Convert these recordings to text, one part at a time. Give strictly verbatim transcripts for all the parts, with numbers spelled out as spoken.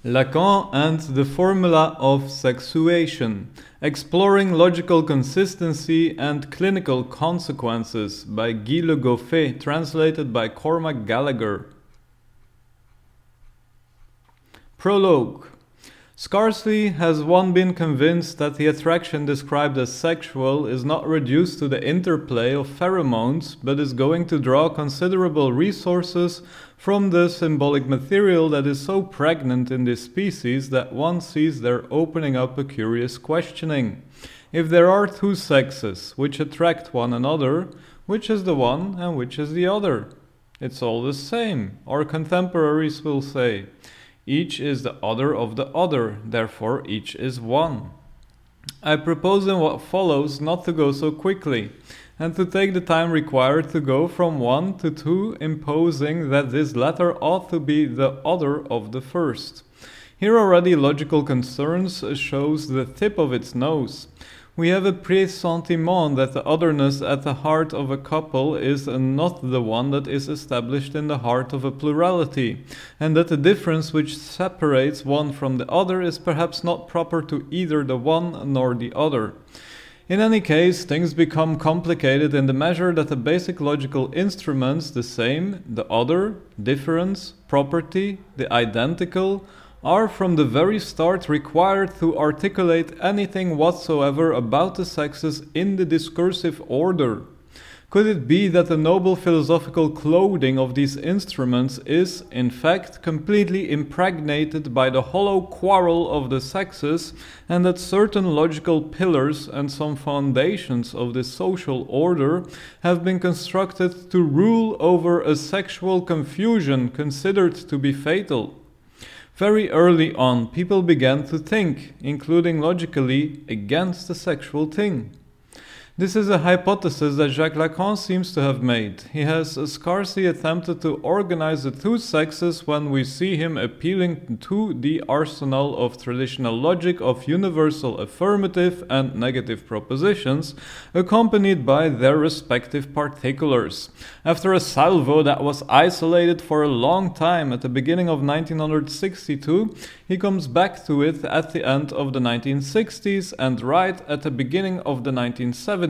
Lacan and the Formula of Sexuation, Exploring Logical Consistency and Clinical Consequences by Guy Le Goffet, translated by Cormac Gallagher. Prologue. Scarcely has one been convinced that the attraction described as sexual is not reduced to the interplay of pheromones, but is going to draw considerable resources from the symbolic material that is so pregnant in this species that one sees there opening up a curious questioning. If there are two sexes which attract one another, which is the one and which is the other? It's all the same, our contemporaries will say. Each is the other of the other, therefore each is one. I propose in what follows not to go so quickly, and to take the time required to go from one to two, imposing that this latter ought to be the other of the first. Here already logical concerns shows the tip of its nose. We have a presentiment that the otherness at the heart of a couple is not the one that is established in the heart of a plurality, and that the difference which separates one from the other is perhaps not proper to either the one nor the other. In any case, things become complicated in the measure that the basic logical instruments, the same, the other, difference, property, the identical, are from the very start required to articulate anything whatsoever about the sexes in the discursive order. Could it be that the noble philosophical clothing of these instruments is, in fact, completely impregnated by the hollow quarrel of the sexes, and that certain logical pillars and some foundations of this social order have been constructed to rule over a sexual confusion considered to be fatal? Very early on, people began to think, including logically, against the sexual thing. This is a hypothesis that Jacques Lacan seems to have made. He has scarcely attempted to organize the two sexes when we see him appealing to the arsenal of traditional logic of universal affirmative and negative propositions, accompanied by their respective particulars. After a salvo that was isolated for a long time at the beginning of nineteen sixty-two, he comes back to it at the end of the nineteen sixties and right at the beginning of the nineteen seventies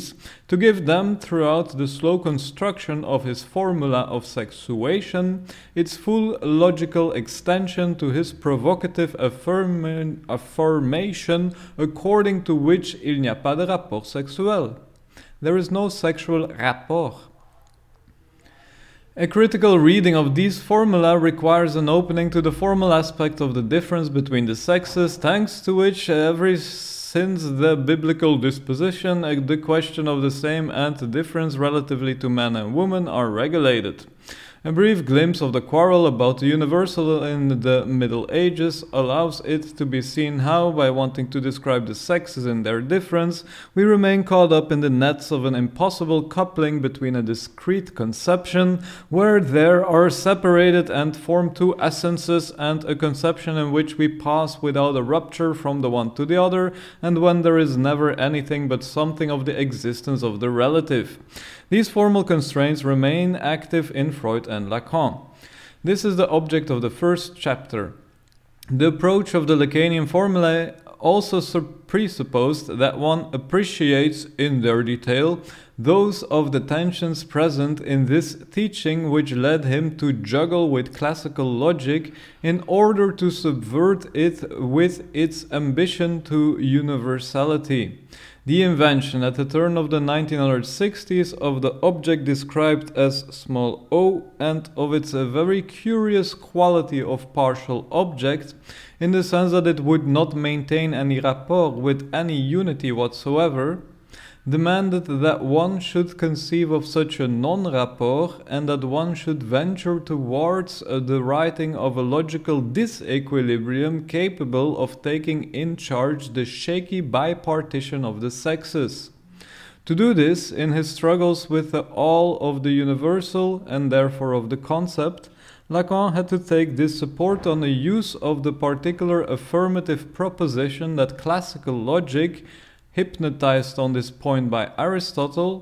to give them, throughout the slow construction of his formula of sexuation, its full logical extension to his provocative affirm- affirmation according to which il n'y a pas de rapport sexuel. There is no sexual rapport. A critical reading of these formula requires an opening to the formal aspect of the difference between the sexes, thanks to which every since the biblical disposition, the question of the same and the difference relatively to man and woman are regulated. A brief glimpse of the quarrel about the universal in the Middle Ages allows it to be seen how, by wanting to describe the sexes in their difference, we remain caught up in the nets of an impossible coupling between a discrete conception, where there are separated and formed two essences, and a conception in which we pass without a rupture from the one to the other, and when there is never anything but something of the existence of the relative. These formal constraints remain active in Freud and Lacan. This is the object of the first chapter. The approach of the Lacanian formulae also presupposed that one appreciates in their detail those of the tensions present in this teaching which led him to juggle with classical logic in order to subvert it with its ambition to universality. The invention at the turn of the nineteen sixties of the object described as small o and of its a very curious quality of partial object, in the sense that it would not maintain any rapport with any unity whatsoever, demanded that one should conceive of such a non-rapport and that one should venture towards uh, the writing of a logical disequilibrium capable of taking in charge the shaky bipartition of the sexes. To do this, in his struggles with the all of the universal and therefore of the concept, Lacan had to take this support on the use of the particular affirmative proposition that classical logic, hypnotized on this point by Aristotle,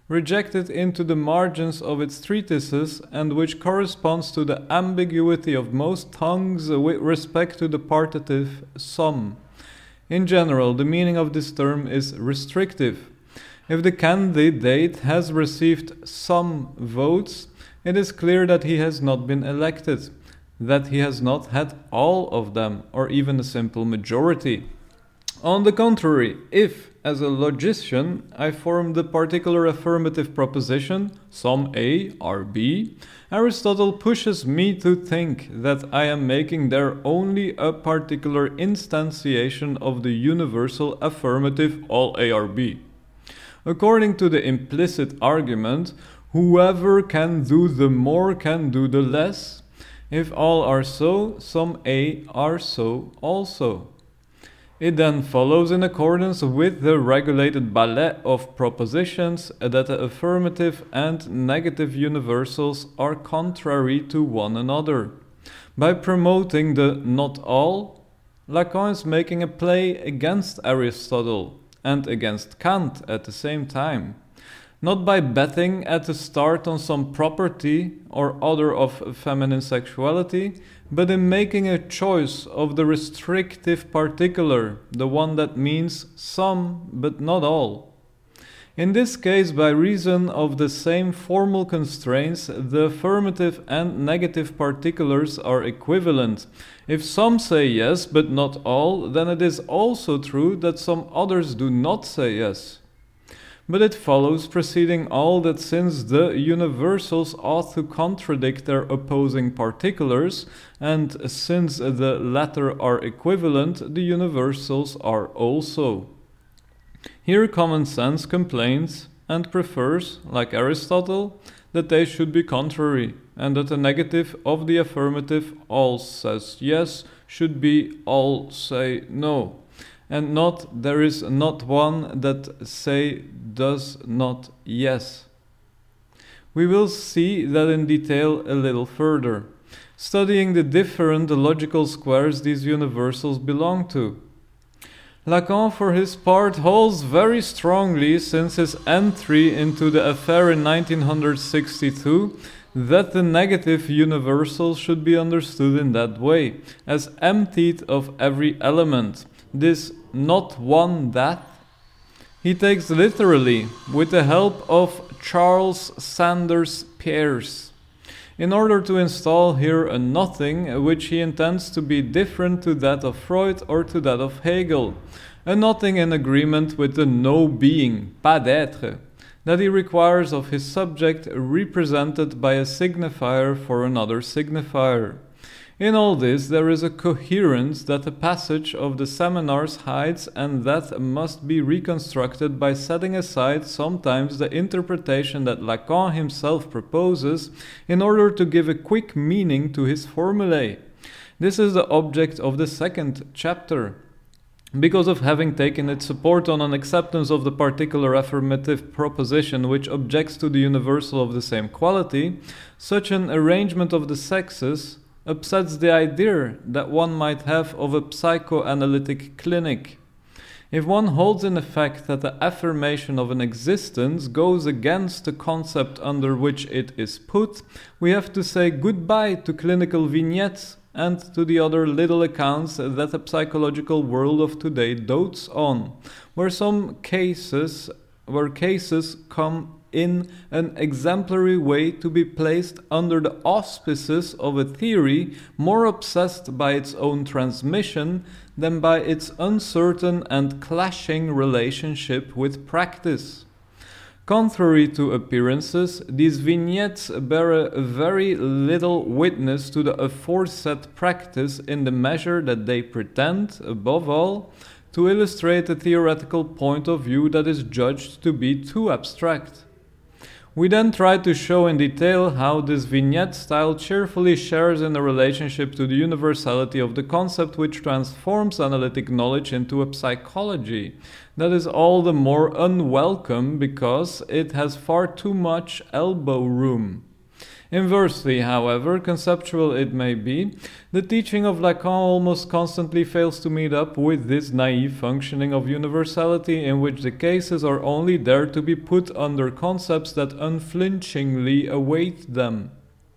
rejected into the margins of its treatises, and which corresponds to the ambiguity of most tongues with respect to the partitive some. In general, the meaning of this term is restrictive. If the candidate has received some votes, it is clear that he has not been elected, that he has not had all of them, or even a simple majority. On the contrary, if, as a logician, I form the particular affirmative proposition, some A are B, Aristotle pushes me to think that I am making there only a particular instantiation of the universal affirmative all A are B. According to the implicit argument, whoever can do the more can do the less. If all are so, some A are so also. It then follows, in accordance with the regulated ballet of propositions, that the affirmative and negative universals are contrary to one another. By promoting the not all, Lacan is making a play against Aristotle and against Kant at the same time. Not by betting at the start on some property or other of feminine sexuality, but in making a choice of the restrictive particular, the one that means some but not all. In this case, by reason of the same formal constraints, the affirmative and negative particulars are equivalent. If some say yes but not all, then it is also true that some others do not say yes. But it follows preceding all that since the universals ought to contradict their opposing particulars, and since the latter are equivalent, the universals are also. Here common sense complains and prefers, like Aristotle, that they should be contrary, and that the negative of the affirmative all says yes should be all say no, and not there is not one that say does not yes. We will see that in detail a little further, studying the different logical squares these universals belong to. Lacan, for his part, holds very strongly, since his entry into the affair in nineteen sixty-two, that the negative universal should be understood in that way, as emptied of every element, this not one that. He takes literally, with the help of Charles Sanders Peirce, in order to install here a nothing which he intends to be different to that of Freud or to that of Hegel, a nothing in agreement with the no being, pas d'être, that he requires of his subject represented by a signifier for another signifier. In all this there is a coherence that the passage of the seminars hides, and that must be reconstructed by setting aside sometimes the interpretation that Lacan himself proposes in order to give a quick meaning to his formulae. This is the object of the second chapter. Because of having taken its support on an acceptance of the particular affirmative proposition which objects to the universal of the same quality, such an arrangement of the sexes upsets the idea that one might have of a psychoanalytic clinic. If one holds in effect that the affirmation of an existence goes against the concept under which it is put, we have to say goodbye to clinical vignettes and to the other little accounts that the psychological world of today dotes on, where some cases, where cases come in an exemplary way to be placed under the auspices of a theory more obsessed by its own transmission than by its uncertain and clashing relationship with practice. Contrary to appearances, these vignettes bear a very little witness to the aforesaid practice in the measure that they pretend, above all, to illustrate a theoretical point of view that is judged to be too abstract. We then try to show in detail how this vignette style cheerfully shares in the relationship to the universality of the concept which transforms analytic knowledge into a psychology that is all the more unwelcome because it has far too much elbow room. Inversely, however, conceptual it may be, the teaching of Lacan almost constantly fails to meet up with this naive functioning of universality in which the cases are only there to be put under concepts that unflinchingly await them.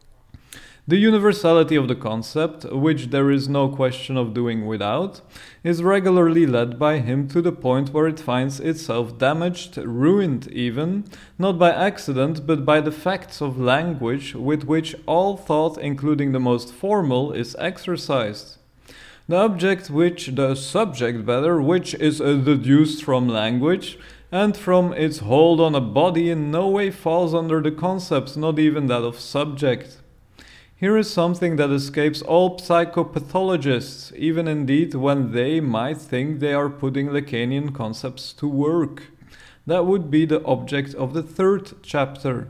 The universality of the concept, which there is no question of doing without, is regularly led by him to the point where it finds itself damaged, ruined even, not by accident, but by the facts of language with which all thought, including the most formal, is exercised. The object which, the subject better, which is deduced from language, and from its hold on a body in no way falls under the concept, not even that of subject. Here is something that escapes all psychopathologists, even indeed when they might think they are putting Lacanian concepts to work. That would be the object of the third chapter.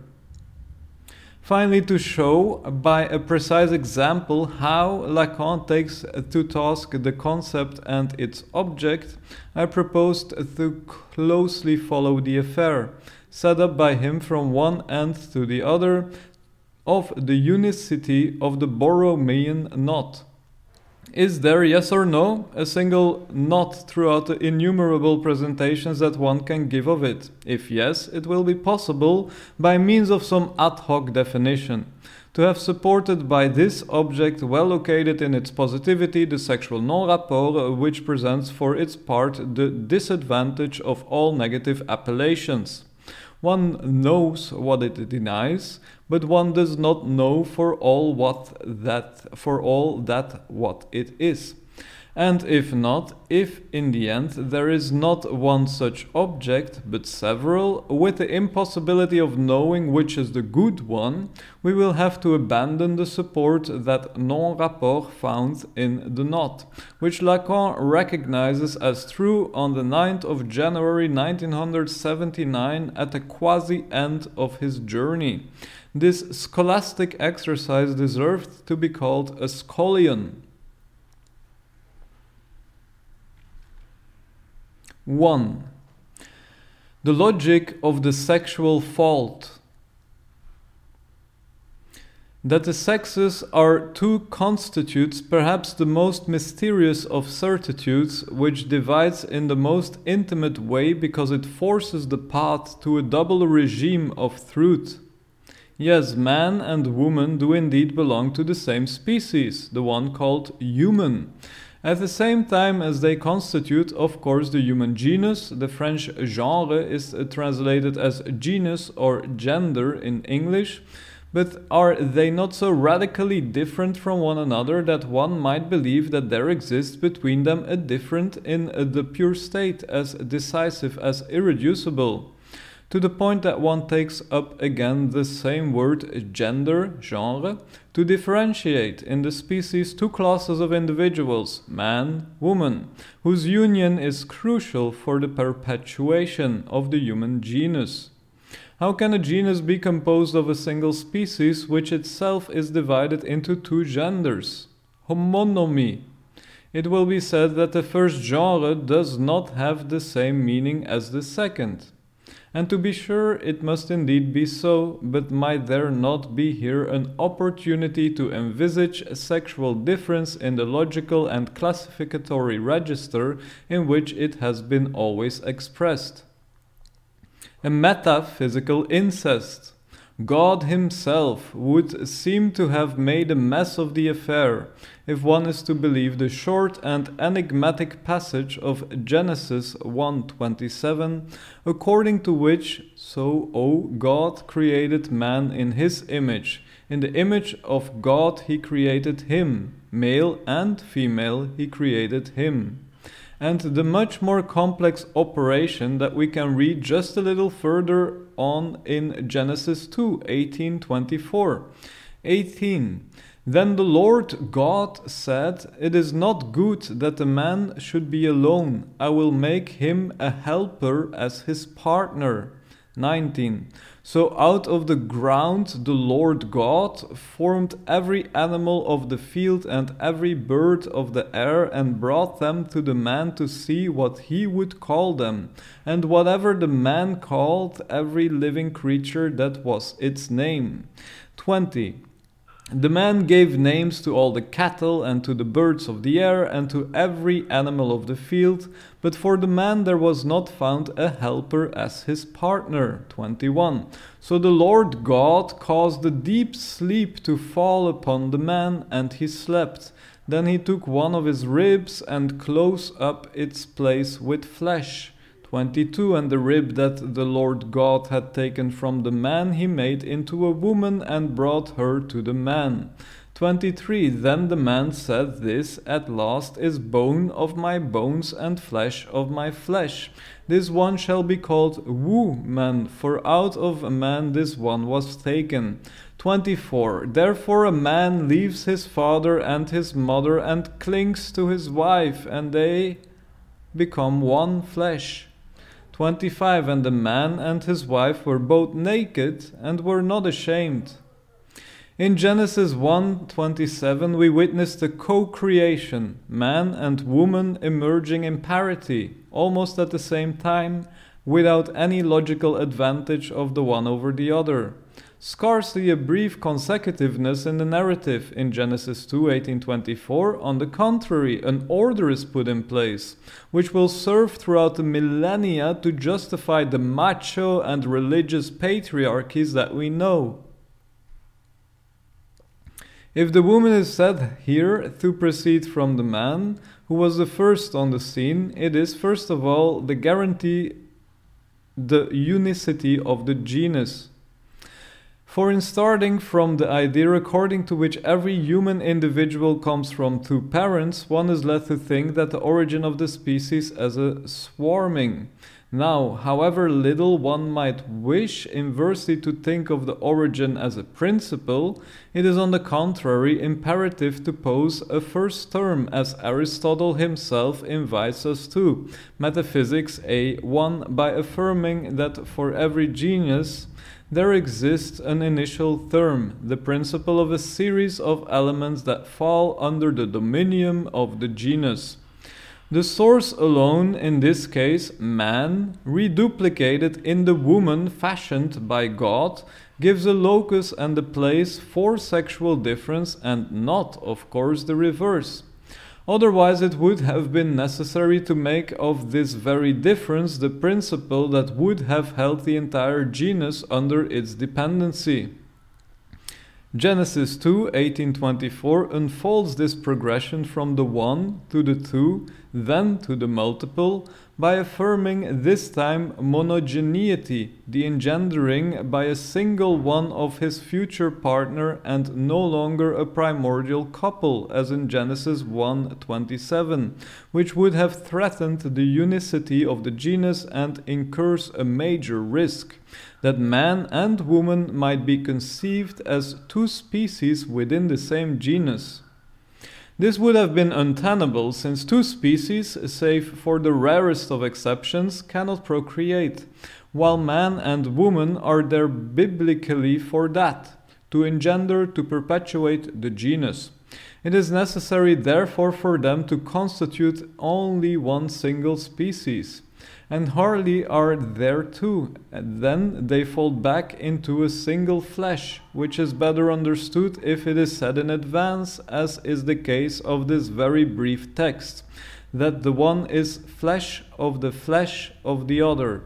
Finally, to show by a precise example how Lacan takes to task the concept and its object, I proposed to closely follow the affair, set up by him from one end to the other, of the unicity of the Borromean knot. Is there, yes or no, a single knot throughout the innumerable presentations that one can give of it? If yes, it will be possible, by means of some ad hoc definition, to have supported by this object well located in its positivity the sexual non-rapport, which presents for its part the disadvantage of all negative appellations. One knows what it denies, but one does not know for all what that for all that what it is. And if not, if in the end there is not one such object, but several, with the impossibility of knowing which is the good one, we will have to abandon the support that non-rapport found in the knot, which Lacan recognizes as true on the ninth of January nineteen seventy-nine at the quasi-end of his journey. This scholastic exercise deserved to be called a scholion. one. The logic of the sexual fault. That the sexes are two constitutes perhaps the most mysterious of certitudes, which divides in the most intimate way because it forces the path to a double regime of truth. Yes, man and woman do indeed belong to the same species, the one called human, at the same time as they constitute, of course, the human genus. The French genre is translated as genus or gender in English, but are they not so radically different from one another that one might believe that there exists between them a difference in the pure state as decisive as irreducible? To the point that one takes up again the same word gender, genre, to differentiate in the species two classes of individuals, man, woman, whose union is crucial for the perpetuation of the human genus. How can a genus be composed of a single species which itself is divided into two genders? Homonymy. It will be said that the first genre does not have the same meaning as the second. And to be sure, it must indeed be so, but might there not be here an opportunity to envisage a sexual difference in the logical and classificatory register in which it has been always expressed? A metaphysical incest. God himself would seem to have made a mess of the affair, if one is to believe the short and enigmatic passage of Genesis one twenty-seven, according to which, so, O God created man in his image. In the image of God he created him, male and female he created him. And the much more complex operation that we can read just a little further on in Genesis two, eighteen twenty-four. eighteen. Then the Lord God said, It is not good that the man should be alone. I will make him a helper as his partner. nineteen. So out of the ground the Lord God formed every animal of the field and every bird of the air, and brought them to the man to see what he would call them. And whatever the man called every living creature, that was its name. twenty. The man gave names to all the cattle and to the birds of the air and to every animal of the field, but for the man there was not found a helper as his partner. twenty-one. So the Lord God caused a deep sleep to fall upon the man, and he slept. Then he took one of his ribs and closed up its place with flesh. twenty-two. And the rib that the Lord God had taken from the man he made into a woman and brought her to the man. twenty-three. Then the man said, This at last is bone of my bones and flesh of my flesh. This one shall be called woman, for out of a man this one was taken. twenty-four. Therefore a man leaves his father and his mother and clings to his wife, and they become one flesh. twenty-five. And the man and his wife were both naked and were not ashamed. In Genesis one twenty-seven we witness the co-creation, man and woman emerging in parity, almost at the same time, without any logical advantage of the one over the other. Scarcely a brief consecutiveness in the narrative. In Genesis two eighteen twenty-four, on the contrary, an order is put in place, which will serve throughout the millennia to justify the macho and religious patriarchies that we know. If the woman is said here to proceed from the man, who was the first on the scene, it is first of all the guarantee the unicity of the genus. For in starting from the idea according to which every human individual comes from two parents, one is led to think that the origin of the species as a swarming. Now, however little one might wish inversely to think of the origin as a principle, it is on the contrary imperative to pose a first term, as Aristotle himself invites us to, Metaphysics A one, by affirming that for every genus there exists an initial term, the principle of a series of elements that fall under the dominion of the genus. The source alone, in this case, man, reduplicated in the woman fashioned by God, gives a locus and a place for sexual difference and not, of course, the reverse. Otherwise it would have been necessary to make of this very difference the principle that would have held the entire genus under its dependency. Genesis two eighteen twenty-four unfolds this progression from the one to the two, then to the multiple, by affirming this time monogeneity, the engendering by a single one of his future partner and no longer a primordial couple, as in Genesis one twenty-seven, which would have threatened the unicity of the genus and incurs a major risk, that man and woman might be conceived as two species within the same genus. This would have been untenable, since two species, save for the rarest of exceptions, cannot procreate, while man and woman are there biblically for that, to engender, to perpetuate the genus. It is necessary therefore for them to constitute only one single species, and hardly are there two, and then they fall back into a single flesh, which is better understood if it is said in advance, as is the case of this very brief text, that the one is flesh of the flesh of the other.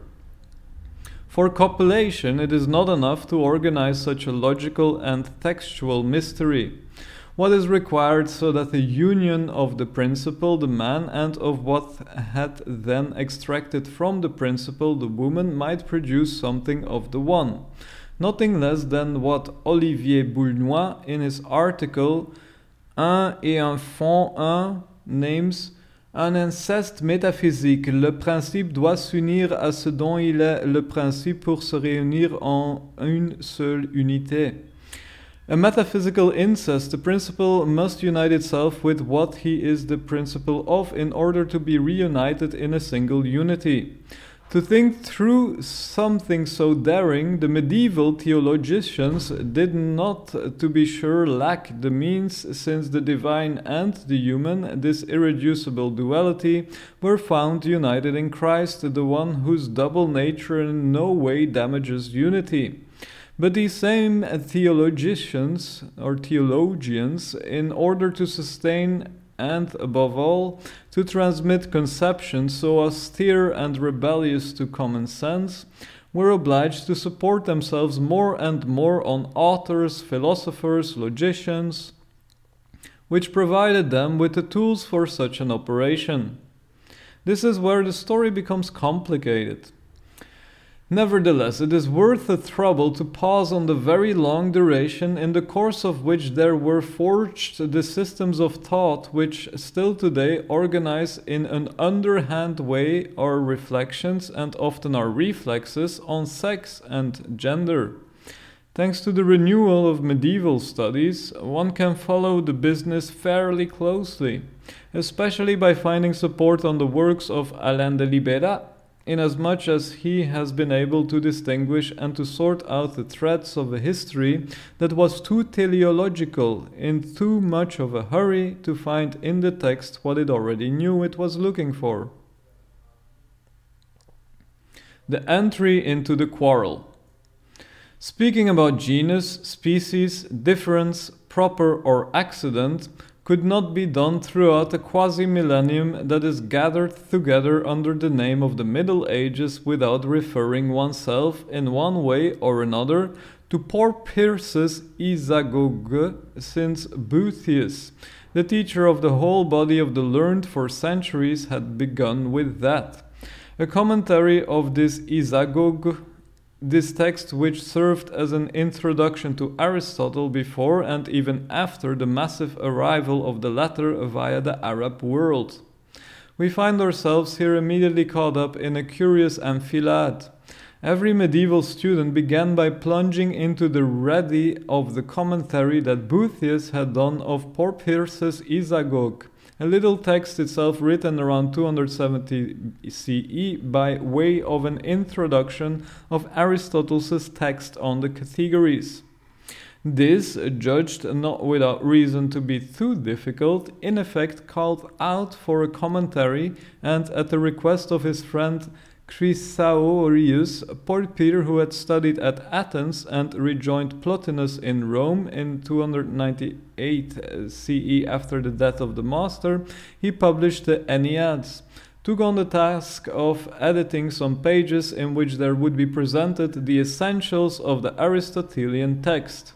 For copulation it is not enough to organize such a logical and textual mystery. What is required so that the union of the principle, the man, and of what had then extracted from the principle, the woman, might produce something of the one. Nothing less than what Olivier Boulnois in his article Un et un fond un names un inceste métaphysique. Le principe doit s'unir à ce dont il est le principe pour se réunir en une seule unité. A metaphysical incest, the principle must unite itself with what he is the principle of in order to be reunited in a single unity. To think through something so daring, the medieval theologians did not, to be sure, lack the means, since the divine and the human, this irreducible duality, were found united in Christ, the one whose double nature in no way damages unity. But these same theologians or theologians, in order to sustain and, above all, to transmit conceptions so austere and rebellious to common sense, were obliged to support themselves more and more on authors, philosophers, logicians, which provided them with the tools for such an operation. This is where the story becomes complicated. Nevertheless, it is worth the trouble to pause on the very long duration in the course of which there were forged the systems of thought which still today organize in an underhand way our reflections and often our reflexes on sex and gender. Thanks to the renewal of medieval studies, one can follow the business fairly closely, especially by finding support on the works of Alain de Libera, inasmuch as he has been able to distinguish and to sort out the threads of a history that was too teleological, in too much of a hurry to find in the text what it already knew it was looking for. The entry into the quarrel. Speaking about genus, species, difference, proper or accident, could not be done throughout a quasi-millennium that is gathered together under the name of the Middle Ages without referring oneself in one way or another to poor Peirce's Isagoge, since Boethius, the teacher of the whole body of the learned for centuries, had begun with that. A commentary of this Isagoge, this text which served as an introduction to Aristotle before and even after the massive arrival of the latter via the Arab world. We find ourselves here immediately caught up in a curious enfilade. Every medieval student began by plunging into the ready of the commentary that Boethius had done of poor Peirce's Isagoge, a little text itself written around two hundred seventy C E by way of an introduction of Aristotle's text on the categories. This, judged not without reason to be too difficult, in effect called out for a commentary, and at the request of his friend Chrysaorius, Porphyr, who had studied at Athens and rejoined Plotinus in Rome in two hundred ninety-eight C E after the death of the master, he published the Enneads, took on the task of editing some pages in which there would be presented the essentials of the Aristotelian text.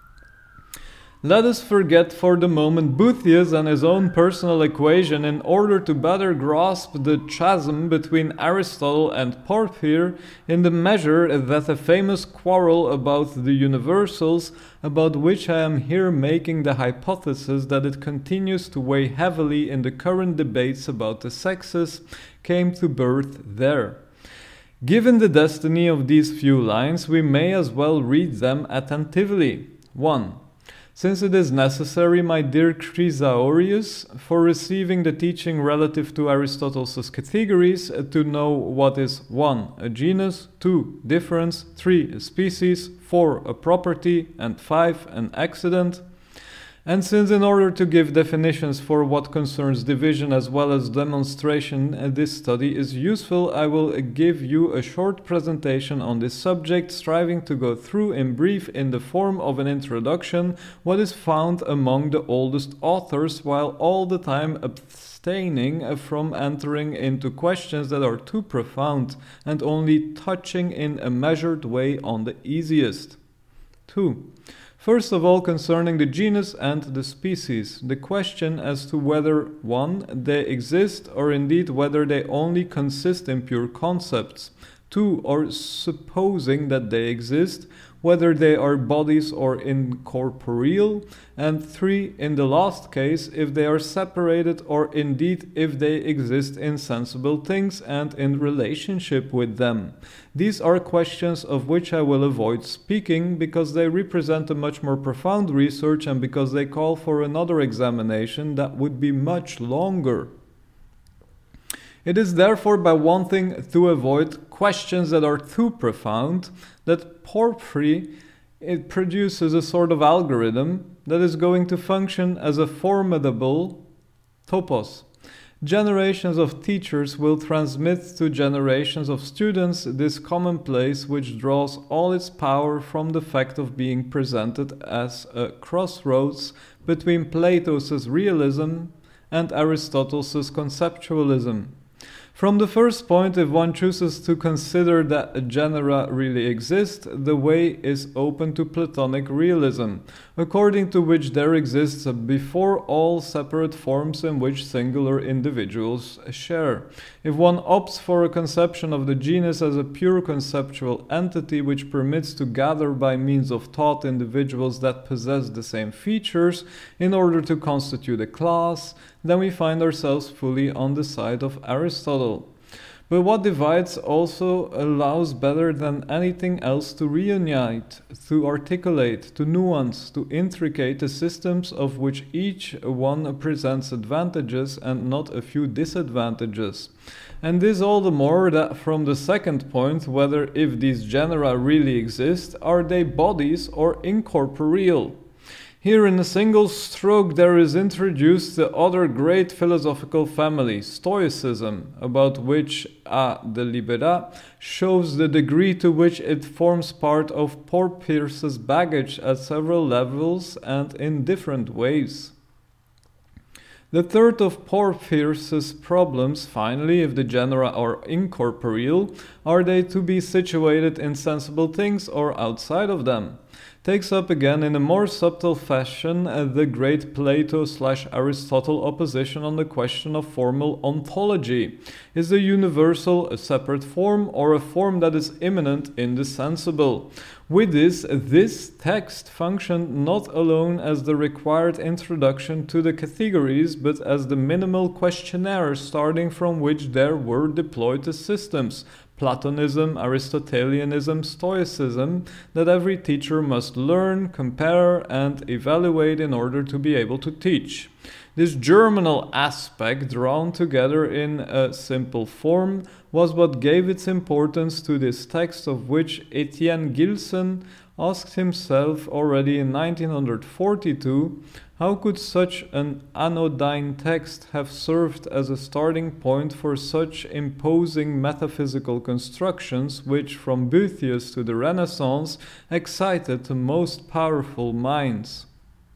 Let us forget for the moment Boethius and his own personal equation in order to better grasp the chasm between Aristotle and Porphyr, in the measure that a famous quarrel about the universals, about which I am here making the hypothesis that it continues to weigh heavily in the current debates about the sexes, came to birth there. Given the destiny of these few lines, we may as well read them attentively. one. Since it is necessary, my dear Chrysaorius, for receiving the teaching relative to Aristotle's categories, to know what is one. A genus, two. Difference, three. A species, four. A property, and five. An accident. And since in order to give definitions for what concerns division as well as demonstration, this study is useful, I will give you a short presentation on this subject, striving to go through in brief in the form of an introduction what is found among the oldest authors, while all the time abstaining from entering into questions that are too profound and only touching in a measured way on the easiest. two. First of all, concerning the genus and the species, the question as to whether, one, they exist, or indeed whether they only consist in pure concepts, two, or supposing that they exist, whether they are bodies or incorporeal, and three, in the last case, if they are separated or indeed if they exist in sensible things and in relationship with them. These are questions of which I will avoid speaking because they represent a much more profound research and because they call for another examination that would be much longer. It is therefore by wanting to avoid questions that are too profound that Porphyr it produces a sort of algorithm that is going to function as a formidable topos. generations of teachers will transmit to generations of students this commonplace which draws all its power from the fact of being presented as a crossroads between Plato's realism and Aristotle's conceptualism. From the first point, if one chooses to consider that genera really exist, the way is open to Platonic realism, according to which there exists before all separate forms in which singular individuals share. If one opts for a conception of the genus as a pure conceptual entity which permits to gather by means of thought individuals that possess the same features in order to constitute a class, then we find ourselves fully on the side of Aristotle. But what divides also allows better than anything else to reunite, to articulate, to nuance, to intricate the systems of which each one presents advantages and not a few disadvantages. And this all the more that from the second point, whether if these genera really exist, are they bodies or incorporeal? Here in a single stroke there is introduced the other great philosophical family, Stoicism, about which A. de Libera shows the degree to which it forms part of poor Peirce's baggage at several levels and in different ways. The third of poor Peirce's problems, finally, if the genera are incorporeal, are they to be situated in sensible things or outside of them? Takes up again in a more subtle fashion uh, the great Plato slash Aristotle opposition on the question of formal ontology. Is the universal a separate form or a form that is immanent in the sensible? With this, this text functioned not alone as the required introduction to the categories, but as the minimal questionnaire starting from which there were deployed the systems, Platonism, Aristotelianism, Stoicism, that every teacher must learn, compare, and evaluate in order to be able to teach. This germinal aspect, drawn together in a simple form, was what gave its importance to this text, of which Etienne Gilson asked himself already in nineteen forty-two, how could such an anodyne text have served as a starting point for such imposing metaphysical constructions which, from Boethius to the Renaissance, excited the most powerful minds?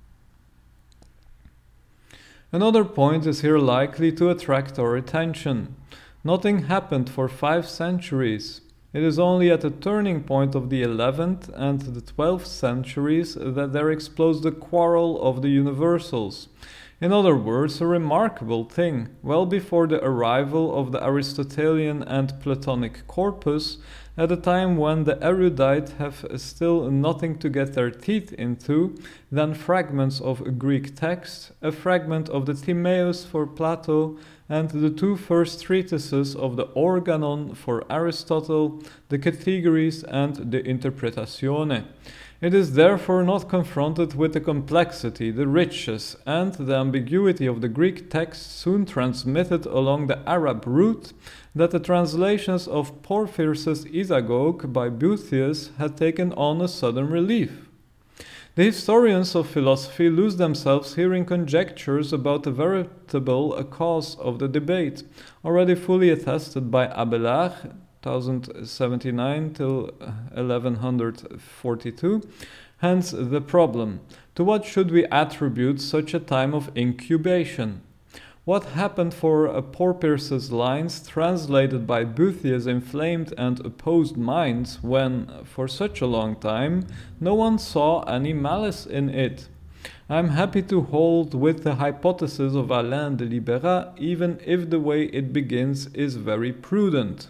Another point is here likely to attract our attention. Nothing happened for five centuries. It is only at the turning point of the eleventh and the twelfth centuries that there explodes the quarrel of the universals. In other words, a remarkable thing. Well before the arrival of the Aristotelian and Platonic corpus, at a time when the erudite have still nothing to get their teeth into, than fragments of a Greek text, a fragment of the Timaeus for Plato, and the two first treatises of the Organon for Aristotle, the Categories and the Interpretatione. It is therefore not confronted with the complexity, the riches, and the ambiguity of the Greek text soon transmitted along the Arab route that the translations of Porphyrius' Isagoge by Boethius had taken on a sudden relief. The historians of philosophy lose themselves here in conjectures about the veritable cause of the debate, already fully attested by Abelard, ten seventy-nine till eleven forty-two. Hence the problem: to what should we attribute such a time of incubation? What happened for Porphyrius' lines translated by Boethius' inflamed and opposed minds when, for such a long time, no one saw any malice in it? I am happy to hold with the hypothesis of Alain de Libera, even if the way it begins is very prudent.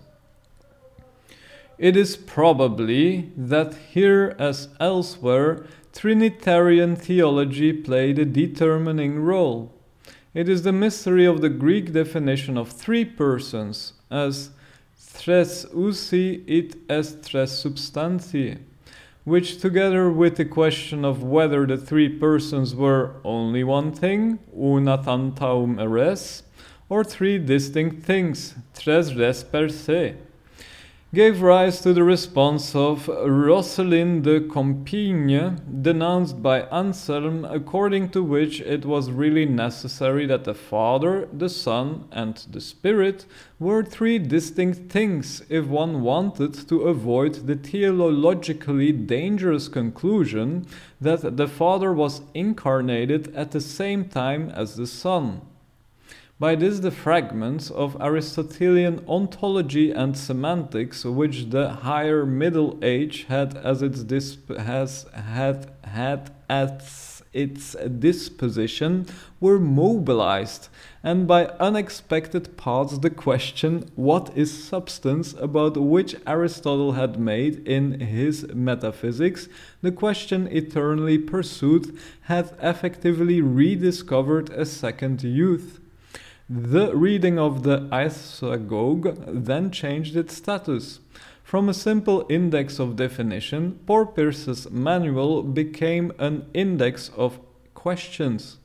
It is probably that here as elsewhere, Trinitarian theology played a determining role. It is the mystery of the Greek definition of three persons as tres usi it est tres substantiae, which together with the question of whether the three persons were only one thing, una tantaum res, or three distinct things, tres res per se. gave rise to the response of Roscelin de Compiègne, denounced by Anselm, according to which it was really necessary that the Father, the Son, and the Spirit were three distinct things if one wanted to avoid the theologically dangerous conclusion that the Father was incarnated at the same time as the Son. By this the fragments of Aristotelian ontology and semantics, which the higher Middle Age had as its disp- has had had at its disposition, were mobilized, and by unexpected paths the question, what is substance, about which Aristotle had made in his Metaphysics, the question eternally pursued, had effectively rediscovered a second youth. The reading of the Isagoge then changed its status. From a simple index of definition, Poor Pierce's manual became an index of questions.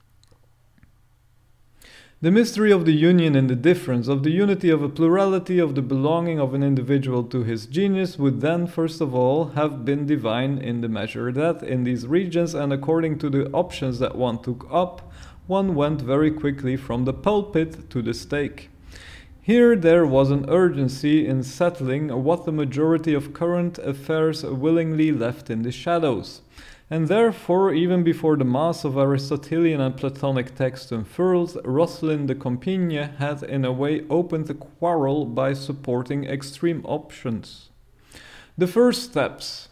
The mystery of the union in the difference, of the unity of a plurality, of the belonging of an individual to his genius, would then, first of all, have been divine in the measure that, in these regions, and according to the options that one took up, one went very quickly from the pulpit to the stake. Here there was an urgency in settling what the majority of current affairs willingly left in the shadows. And therefore, even before the mass of Aristotelian and Platonic text unfurled, Roscelin de Compiègne had in a way opened the quarrel by supporting extreme options. The first steps.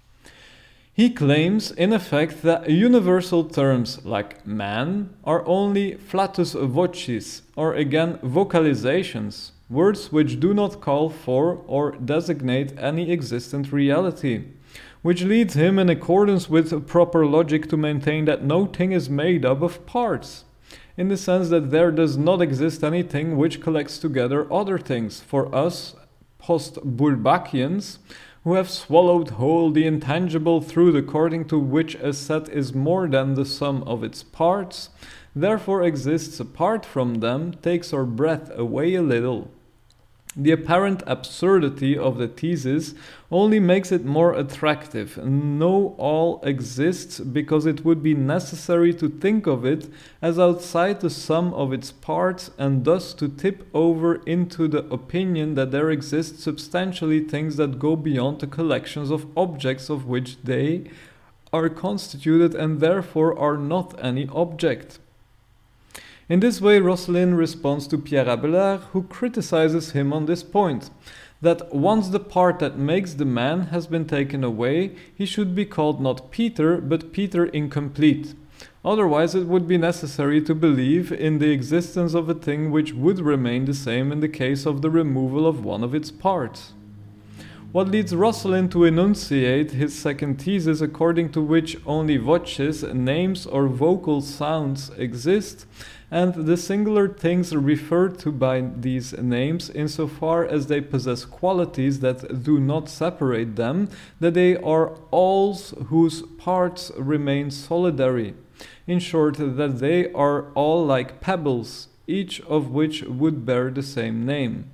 He claims, in effect, that universal terms like man are only flatus vocis, or again vocalizations, words which do not call for or designate any existent reality, which leads him in accordance with proper logic to maintain that no thing is made up of parts, in the sense that there does not exist anything which collects together other things. For us, post-Bulbachians, who have swallowed whole the intangible truth according to which a set is more than the sum of its parts, therefore exists apart from them, takes our breath away a little. The apparent absurdity of the thesis only makes it more attractive. No all exists because it would be necessary to think of it as outside the sum of its parts, and thus to tip over into the opinion that there exist substantially things that go beyond the collections of objects of which they are constituted and therefore are not any object. In this way, Roscelin responds to Pierre Abelard, who criticizes him on this point, that once the part that makes the man has been taken away, he should be called not Peter, but Peter incomplete. Otherwise, it would be necessary to believe in the existence of a thing which would remain the same in the case of the removal of one of its parts. What leads Roscelin to enunciate his second thesis, according to which only voces, names or vocal sounds exist, and the singular things referred to by these names, insofar as they possess qualities that do not separate them, that they are alls whose parts remain solidary. In short, that they are all like pebbles, each of which would bear the same name.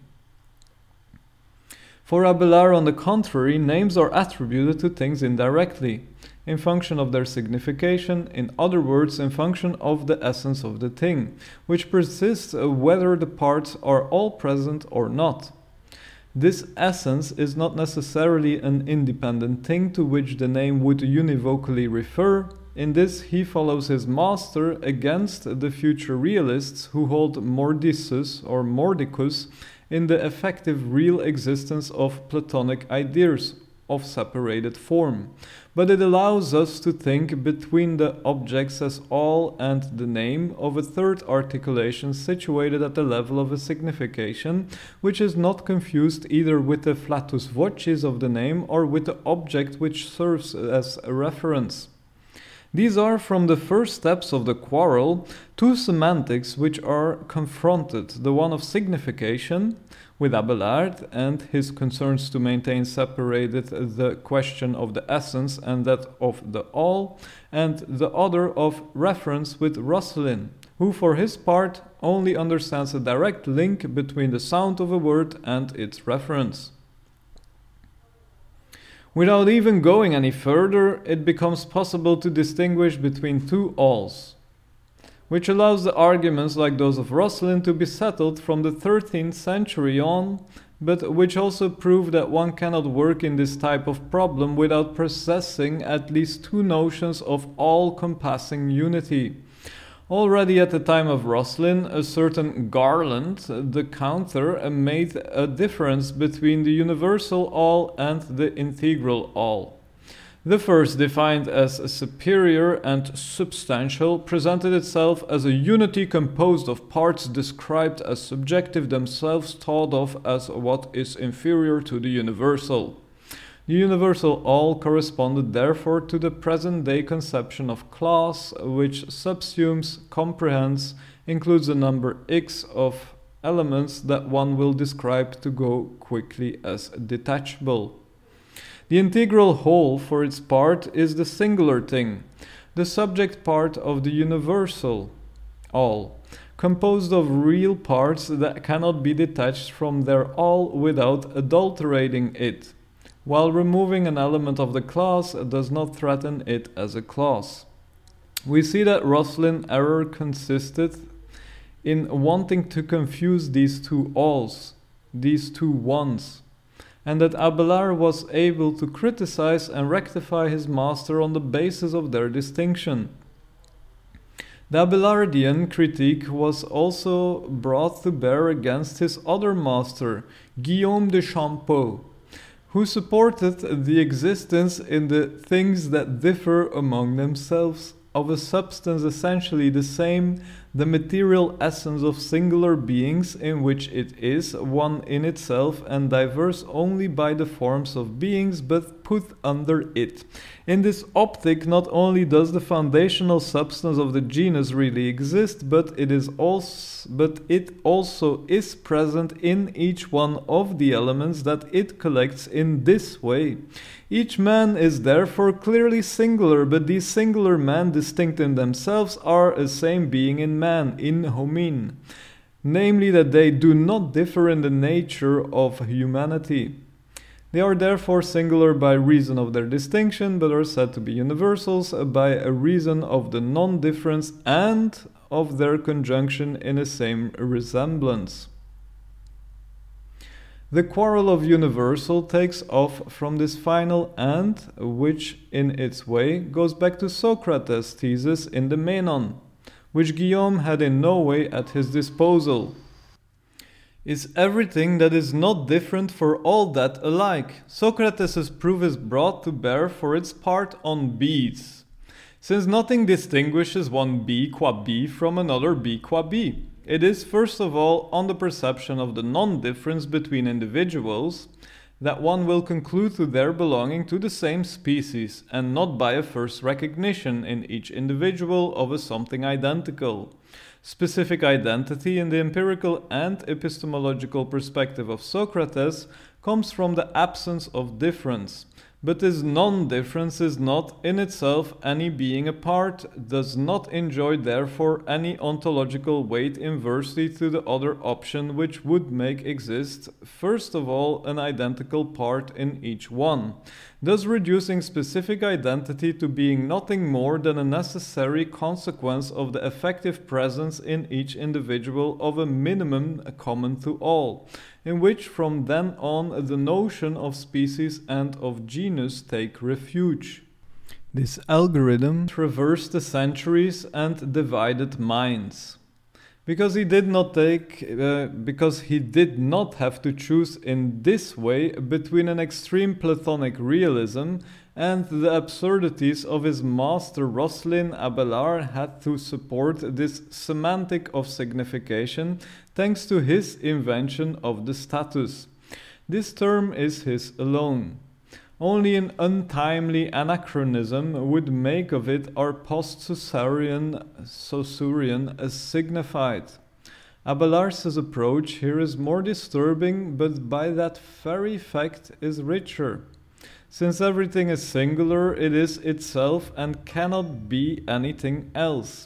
For Abelard, on the contrary, names are attributed to things indirectly, in function of their signification, in other words, in function of the essence of the thing, which persists whether the parts are all present or not. This essence is not necessarily an independent thing to which the name would univocally refer. In this he follows his master against the future realists who hold mordisus or mordicus in the effective real existence of Platonic ideas of separated form. But it allows us to think between the objects as all and the name of a third articulation situated at the level of a signification, which is not confused either with the flatus vocis of the name or with the object which serves as a reference. These are, from the first steps of the quarrel, two semantics which are confronted, the one of signification, with Abelard and his concerns to maintain separated the question of the essence and that of the all, and the other of reference with Roscelin, who for his part only understands a direct link between the sound of a word and its reference. Without even going any further, it becomes possible to distinguish between two alls, which allows the arguments like those of Roscelin to be settled from the thirteenth century on, but which also prove that one cannot work in this type of problem without possessing at least two notions of all-compassing unity. Already at the time of Roscelin, a certain Garland, the counter, made a difference between the universal all and the integral all. The first, defined as superior and substantial, presented itself as a unity composed of parts described as subjective, themselves thought of as what is inferior to the universal. The universal all corresponded therefore to the present-day conception of class, which subsumes, comprehends, includes a number x of elements that one will describe to go quickly as detachable. The integral whole, for its part, is the singular thing, the subject part of the universal all, composed of real parts that cannot be detached from their all without adulterating it, while removing an element of the class does not threaten it as a class. We see that Roscelin's error consisted in wanting to confuse these two alls, these two ones, and that Abelard was able to criticize and rectify his master on the basis of their distinction. The Abelardian critique was also brought to bear against his other master, Guillaume de Champeaux, who supported the existence in the things that differ among themselves of a substance essentially the same, the material essence of singular beings, in which it is one in itself and diverse only by the forms of beings but put under it. In this optic, not only does the foundational substance of the genus really exist, but it is also, but it also is present in each one of the elements that it collects in this way. Each man is therefore clearly singular, but these singular men, distinct in themselves, are a same being in man, in homine, namely that they do not differ in the nature of humanity. They are therefore singular by reason of their distinction, but are said to be universals by a reason of the non-difference and of their conjunction in a same resemblance. The quarrel of universal takes off from this final and, which in its way goes back to Socrates' thesis in the Menon, which Guillaume had in no way at his disposal. Is everything that is not different for all that alike? Socrates' proof is brought to bear for its part on bees, since nothing distinguishes one bee qua bee from another bee qua bee. It is first of all on the perception of the non-difference between individuals that one will conclude to their belonging to the same species, and not by a first recognition in each individual of a something identical. Specific identity in the empirical and epistemological perspective of Socrates comes from the absence of difference. But this non-difference is not in itself any being apart, does not enjoy therefore any ontological weight inversely to the other option, which would make exist first of all an identical part in each one, thus reducing specific identity to being nothing more than a necessary consequence of the effective presence in each individual of a minimum common to all, in which from then on the notion of species and of genus take refuge. This algorithm traversed the centuries and divided minds, because he did not take, uh, because he did not have to choose in this way between an extreme Platonic realism and the absurdities of his master Roscelin. Abelard had to support this semantic of signification thanks to his invention of the status. This term is his alone. Only an untimely anachronism would make of it our post-Saussurean Saussurian signified. Abelard's approach here is more disturbing, but by that very fact is richer. Since everything is singular, it is itself and cannot be anything else.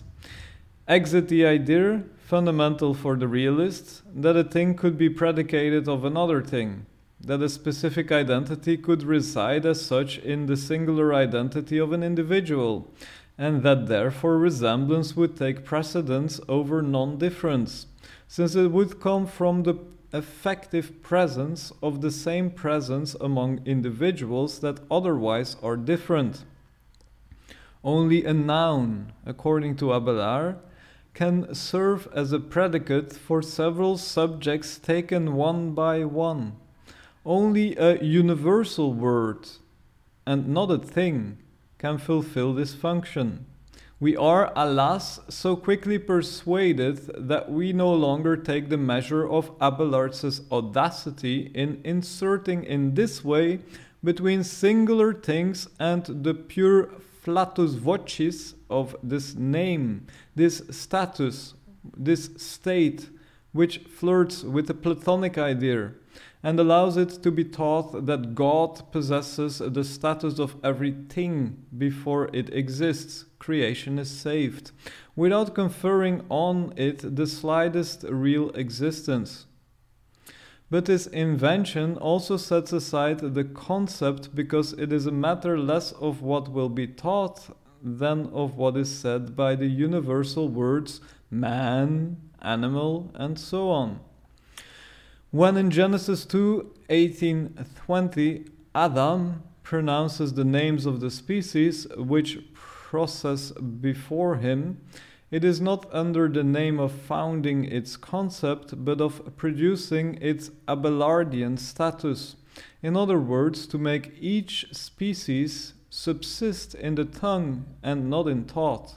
Exit the idea, fundamental for the realist, that a thing could be predicated of another thing. that a specific identity could reside as such in the singular identity of an individual, and that therefore resemblance would take precedence over non-difference, since it would come from the effective presence of the same presence among individuals that otherwise are different. Only a noun, according to Abelard, can serve as a predicate for several subjects taken one by one. Only a universal word, and not a thing, can fulfill this function. We are, alas, so quickly persuaded that we no longer take the measure of Abelard's audacity in inserting in this way between singular things and the pure flatus vocis of this name, this status, this state, which flirts with the Platonic idea, and allows it to be taught that God possesses the status of everything before it exists. Creation is saved, without conferring on it the slightest real existence. But this invention also sets aside the concept because it is a matter less of what will be taught than of what is said by the universal words man, animal, and so on. When in Genesis two eighteen twenty Adam pronounces the names of the species which process before him, it is not under the name of founding its concept, but of producing its Abelardian status. In other words, to make each species subsist in the tongue and not in thought.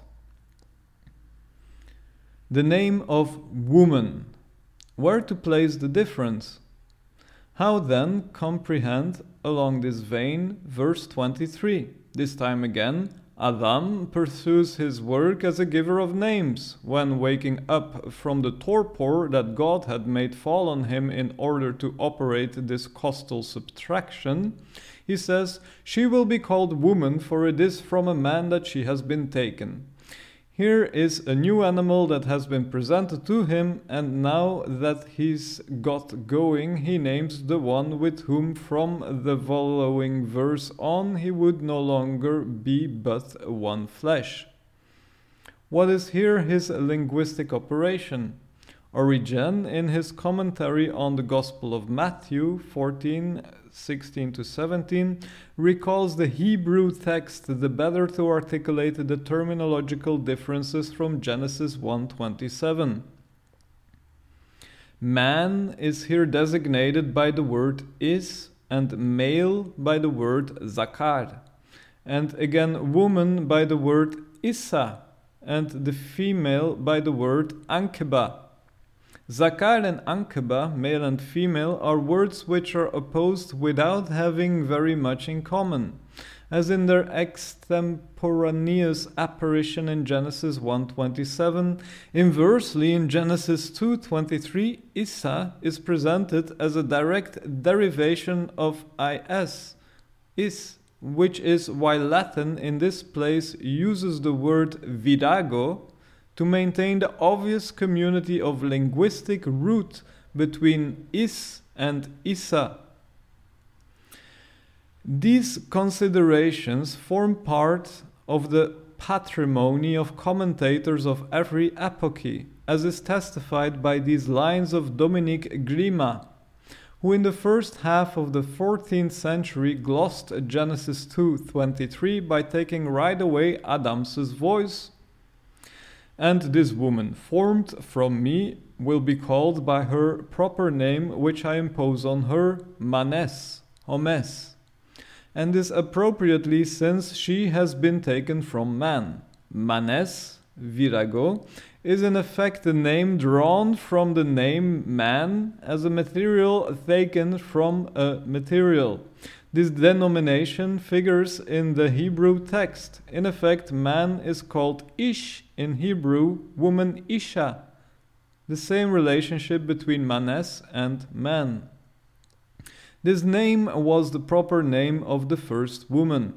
The name of woman. Where to place the difference? How then comprehend along this vein verse twenty-three? This time again, Adam pursues his work as a giver of names. When waking up from the torpor that God had made fall on him in order to operate this causal subtraction, he says, "She will be called woman, for it is from a man that she has been taken." Here is a new animal that has been presented to him, and now that he's got going, he names the one with whom from the following verse on he would no longer be but one flesh. What is here his linguistic operation? Origen, in his commentary on the Gospel of Matthew fourteen sixteen to seventeen, recalls the Hebrew text the better to articulate the terminological differences from Genesis one twenty-seven. Man is here designated by the word is, and male by the word zakar, and again woman by the word issa, and the female by the word ankeba. Zakar and ankeba, male and female, are words which are opposed without having very much in common, as in their extemporaneous apparition in Genesis one twenty-seven. Inversely, in Genesis two twenty-three, Issa is presented as a direct derivation of is, is, which is why Latin in this place uses the word virago to maintain the obvious community of linguistic root between is and issa. These considerations form part of the patrimony of commentators of every epoch, as is testified by these lines of Dominique Grima, who in the first half of the fourteenth century glossed Genesis two twenty-three by taking right away Adam's voice. And this woman, formed from me, will be called by her proper name, which I impose on her, Manes, Homes. And this appropriately, since she has been taken from man. Manes, virago, is in effect the name drawn from the name man as a material taken from a material. This denomination figures in the Hebrew text. In effect, man is called Ish in Hebrew, woman Isha. The same relationship between manes and man. This name was the proper name of the first woman.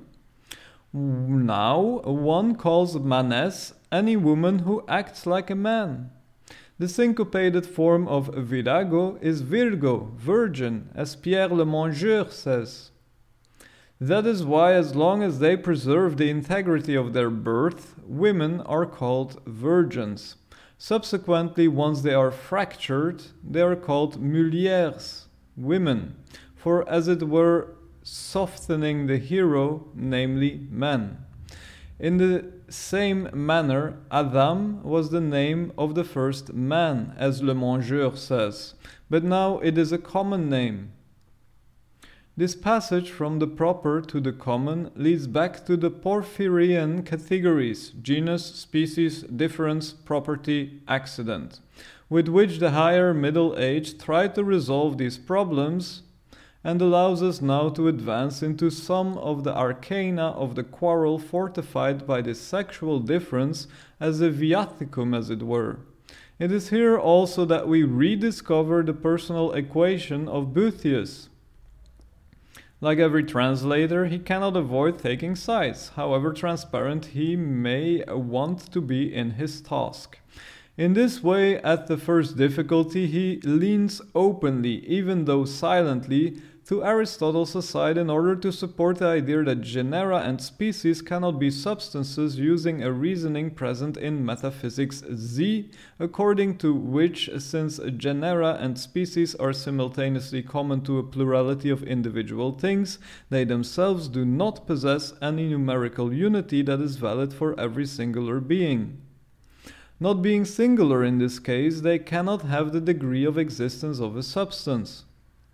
Now, one calls manes any woman who acts like a man. The syncopated form of virago is virgo, virgin, as Pierre Le Mongeur says. That is why, as long as they preserve the integrity of their birth, women are called virgins. Subsequently, once they are fractured, they are called mulieres, women, for as it were softening the hero, namely man. In the same manner, Adam was the name of the first man, as Le Mongeur says, but now it is a common name. This passage from the proper to the common leads back to the Porphyrian categories, genus, species, difference, property, accident, with which the higher Middle Age tried to resolve these problems, and allows us now to advance into some of the arcana of the quarrel fortified by this sexual difference as a viaticum, as it were. It is here also that we rediscover the personal equation of Boethius. Like every translator, he cannot avoid taking sides, however transparent he may want to be in his task. In this way, at the first difficulty, he leans openly, even though silently, to Aristotle's side in order to support the idea that genera and species cannot be substances, using a reasoning present in Metaphysics Z, according to which, since genera and species are simultaneously common to a plurality of individual things, they themselves do not possess any numerical unity that is valid for every singular being. Not being singular in this case, they cannot have the degree of existence of a substance.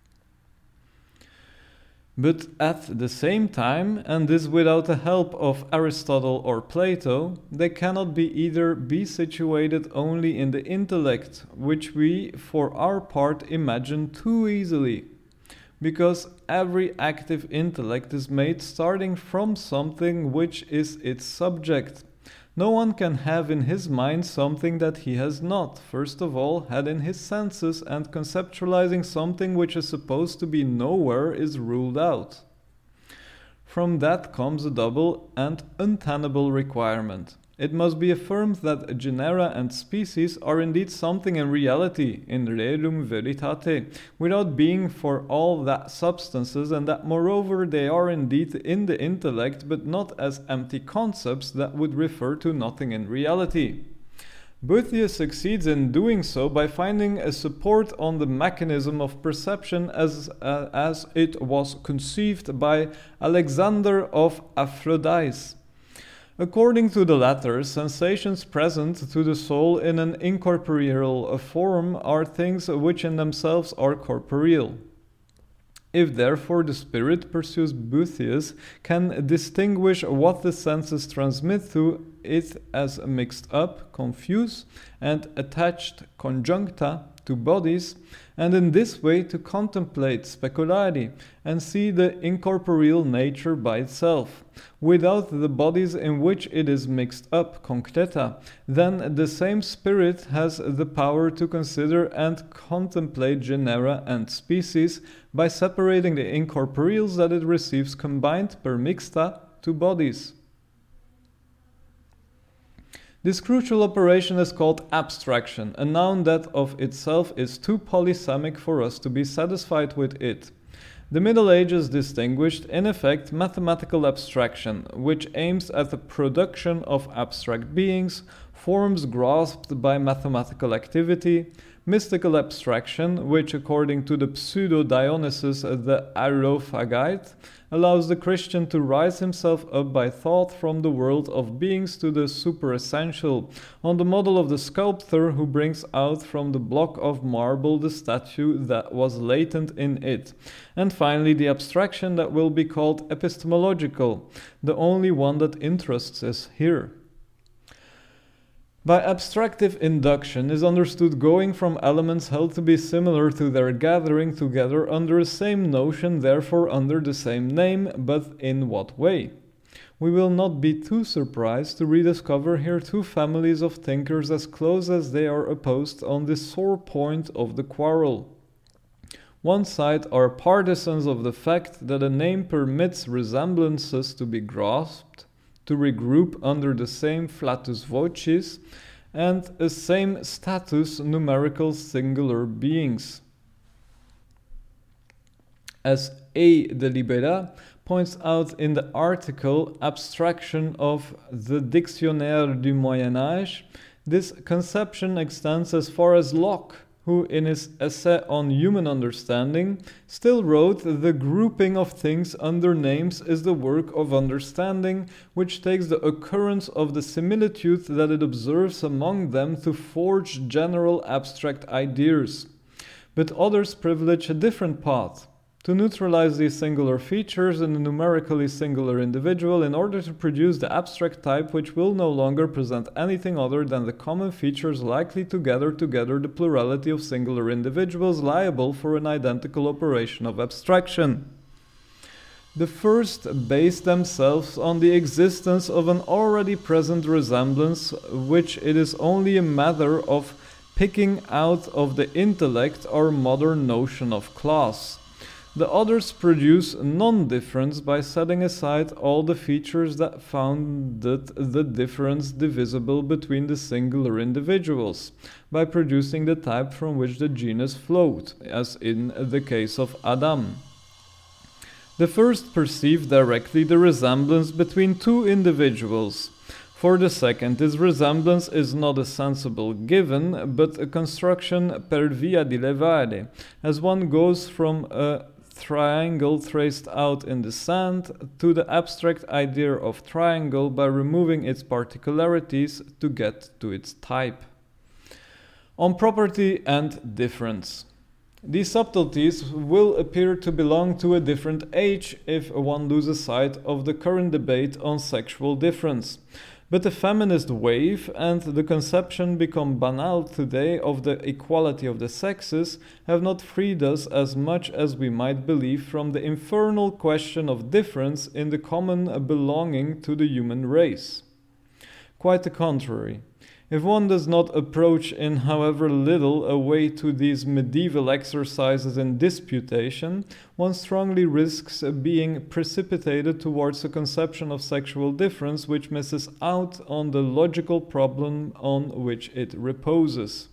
But at the same time, and this without the help of Aristotle or Plato, they cannot be either be situated only in the intellect, which we, for our part, imagine too easily. Because every active intellect is made starting from something which is its subject. No one can have in his mind something that he has not, first of all, had in his senses, and conceptualizing something which is supposed to be nowhere is ruled out. From that comes a double and untenable requirement. It must be affirmed that genera and species are indeed something in reality, in rerum veritate, without being for all that substances, and that moreover they are indeed in the intellect, but not as empty concepts that would refer to nothing in reality. Boethius succeeds in doing so by finding a support on the mechanism of perception as, uh, as it was conceived by Alexander of Aphrodise. According to the latter, sensations present to the soul in an incorporeal form are things which in themselves are corporeal. If therefore the spirit, pursues Boethius, can distinguish what the senses transmit to it as mixed up, confused, and attached conjuncta to bodies, and in this way to contemplate speculari and see the incorporeal nature by itself, without the bodies in which it is mixed up, concreta, then the same spirit has the power to consider and contemplate genera and species by separating the incorporeals that it receives combined per mixta to bodies. This crucial operation is called abstraction, a noun that of itself is too polysemic for us to be satisfied with it. The Middle Ages distinguished, in effect, mathematical abstraction, which aims at the production of abstract beings, forms grasped by mathematical activity, mystical abstraction, which, according to the pseudo-Dionysus the Areophagite, allows the Christian to rise himself up by thought from the world of beings to the superessential, on the model of the sculptor who brings out from the block of marble the statue that was latent in it, and finally the abstraction that will be called epistemological, the only one that interests us here. By abstractive induction is understood going from elements held to be similar to their gathering together under the same notion, therefore under the same name, but in what way? We will not be too surprised to rediscover here two families of thinkers as close as they are opposed on this sore point of the quarrel. One side are partisans of the fact that a name permits resemblances to be grasped, to regroup under the same flatus vocis, and a same status numerical singular beings. As A. de Libera points out in the article Abstraction of the Dictionnaire du Moyen Âge, this conception extends as far as Locke, who in his essay on human understanding still wrote, "The grouping of things under names is the work of understanding, which takes the occurrence of the similitude that it observes among them to forge general abstract ideas." But others privilege a different path: to neutralize these singular features in a numerically singular individual in order to produce the abstract type which will no longer present anything other than the common features likely to gather together the plurality of singular individuals liable for an identical operation of abstraction. The first base themselves on the existence of an already present resemblance which it is only a matter of picking out of the intellect our modern notion of class. The others produce non-difference by setting aside all the features that founded the difference divisible between the singular individuals, by producing the type from which the genus flowed, as in the case of Adam. The first perceive directly the resemblance between two individuals. For the second, this resemblance is not a sensible given, but a construction per via di levare, as one goes from a triangle traced out in the sand to the abstract idea of triangle by removing its particularities to get to its type. On property and difference. These subtleties will appear to belong to a different age if one loses sight of the current debate on sexual difference. But the feminist wave and the conception become banal today of the equality of the sexes have not freed us as much as we might believe from the infernal question of difference in the common belonging to the human race. Quite the contrary. If one does not approach in however little a way to these medieval exercises in disputation, one strongly risks being precipitated towards a conception of sexual difference which misses out on the logical problem on which it reposes.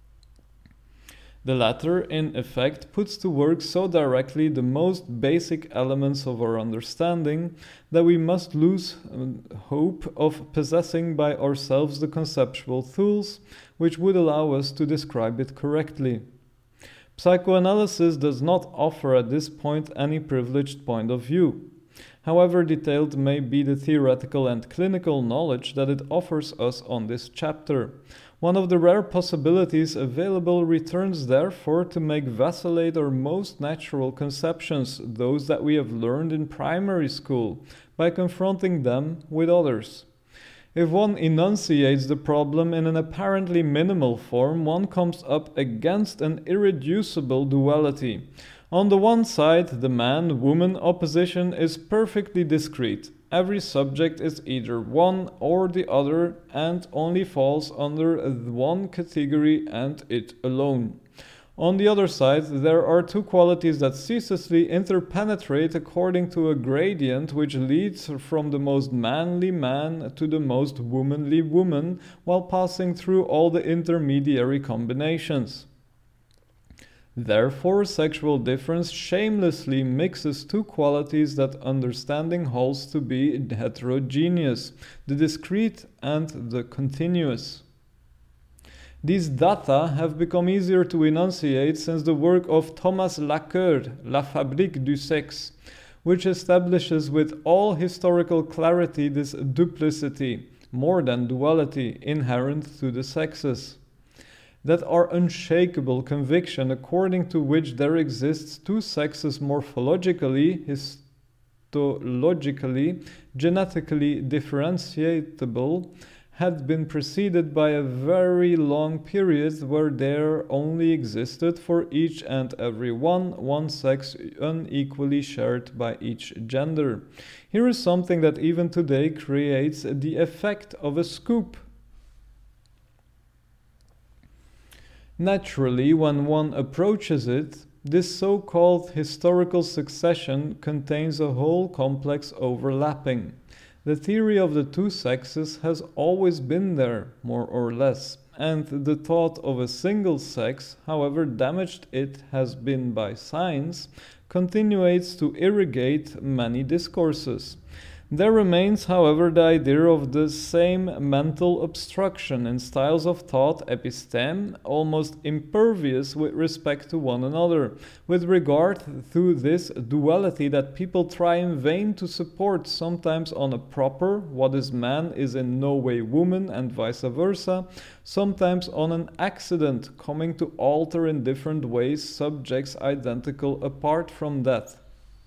The latter, in effect, puts to work so directly the most basic elements of our understanding that we must lose hope of possessing by ourselves the conceptual tools which would allow us to describe it correctly. Psychoanalysis does not offer at this point any privileged point of view. However detailed may be the theoretical and clinical knowledge that it offers us on this chapter, one of the rare possibilities available returns therefore to make vacillate our most natural conceptions, those that we have learned in primary school, by confronting them with others. If one enunciates the problem in an apparently minimal form, one comes up against an irreducible duality. On the one side, the man-woman opposition is perfectly discrete. Every subject is either one or the other and only falls under one category and it alone. On the other side, there are two qualities that ceaselessly interpenetrate according to a gradient which leads from the most manly man to the most womanly woman, while passing through all the intermediary combinations. Therefore, sexual difference shamelessly mixes two qualities that understanding holds to be heterogeneous, the discrete and the continuous. These data have become easier to enunciate since the work of Thomas Laqueur, La Fabrique du Sexe, which establishes with all historical clarity this duplicity, more than duality, inherent to the sexes. That our unshakable conviction according to which there exists two sexes morphologically, histologically, genetically differentiable, had been preceded by a very long period where there only existed for each and every one, one sex unequally shared by each gender. Here is something that even today creates the effect of a scoop. Naturally, when one approaches it, this so-called historical succession contains a whole complex overlapping. The theory of the two sexes has always been there, more or less, and the thought of a single sex, however damaged it has been by science, continues to irrigate many discourses. There remains, however, the idea of the same mental obstruction in styles of thought episteme, almost impervious with respect to one another, with regard to this duality that people try in vain to support, sometimes on a proper, what is man is in no way woman, and vice versa, sometimes on an accident, coming to alter in different ways subjects identical apart from that.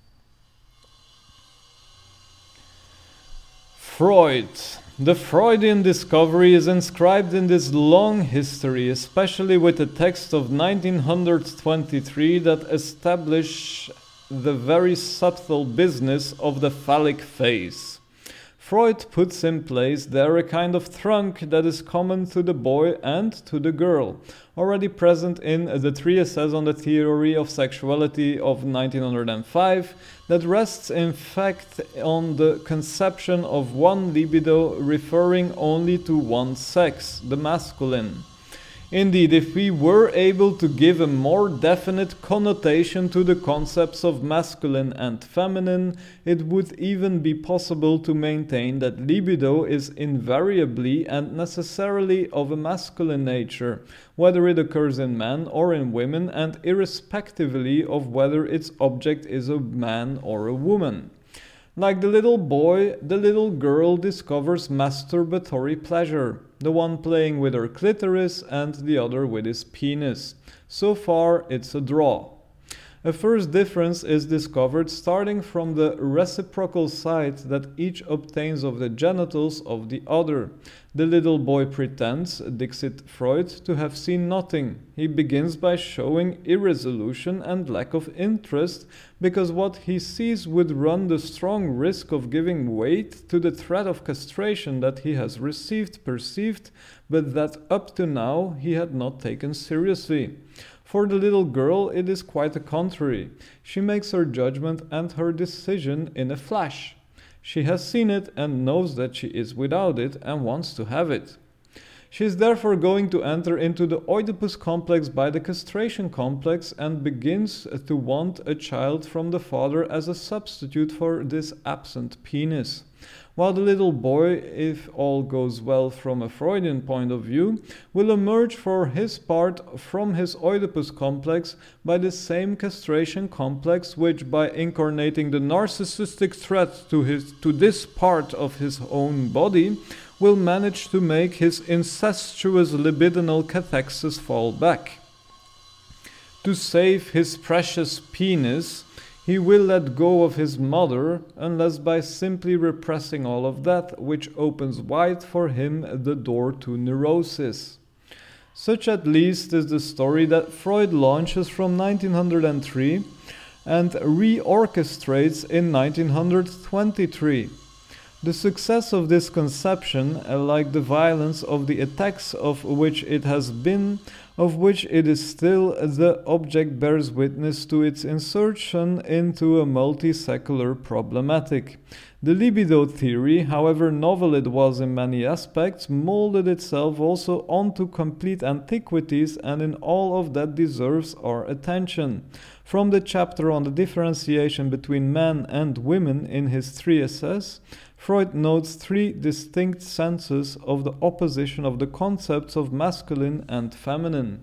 Freud. The Freudian discovery is inscribed in this long history, especially with the text of nineteen twenty-three that establish the very subtle business of the phallic phase. Freud puts in place there a kind of trunk that is common to the boy and to the girl, already present in the treatise on the theory of sexuality of nineteen oh five, that rests in fact on the conception of one libido referring only to one sex, the masculine. Indeed, if we were able to give a more definite connotation to the concepts of masculine and feminine, it would even be possible to maintain that libido is invariably and necessarily of a masculine nature, whether it occurs in men or in women, and irrespectively of whether its object is a man or a woman. Like the little boy, the little girl discovers masturbatory pleasure, the one playing with her clitoris and the other with his penis. So far, it's a draw. A first difference is discovered starting from the reciprocal sight that each obtains of the genitals of the other. The little boy pretends, dixit Freud, to have seen nothing. He begins by showing irresolution and lack of interest, because what he sees would run the strong risk of giving weight to the threat of castration that he has received, perceived, but that up to now he had not taken seriously. For the little girl, it is quite the contrary. She makes her judgment and her decision in a flash. She has seen it and knows that she is without it and wants to have it. She is therefore going to enter into the Oedipus complex by the castration complex and begins to want a child from the father as a substitute for this absent penis. While the little boy, if all goes well from a Freudian point of view, will emerge for his part from his Oedipus complex by the same castration complex which, by incarnating the narcissistic threat to, his, to this part of his own body, will manage to make his incestuous libidinal cathexis fall back. To save his precious penis, he will let go of his mother, unless by simply repressing all of that, which opens wide for him the door to neurosis. Such at least is the story that Freud launches from nineteen oh three and reorchestrates in nineteen twenty-three. The success of this conception, like the violence of the attacks of which it has been, of which it is still, the object bears witness to its insertion into a multi-secular problematic. The libido theory, however novel it was in many aspects, molded itself also onto complete antiquities, and in all of that deserves our attention. From the chapter on the differentiation between men and women in his treatises, Freud notes three distinct senses of the opposition of the concepts of masculine and feminine.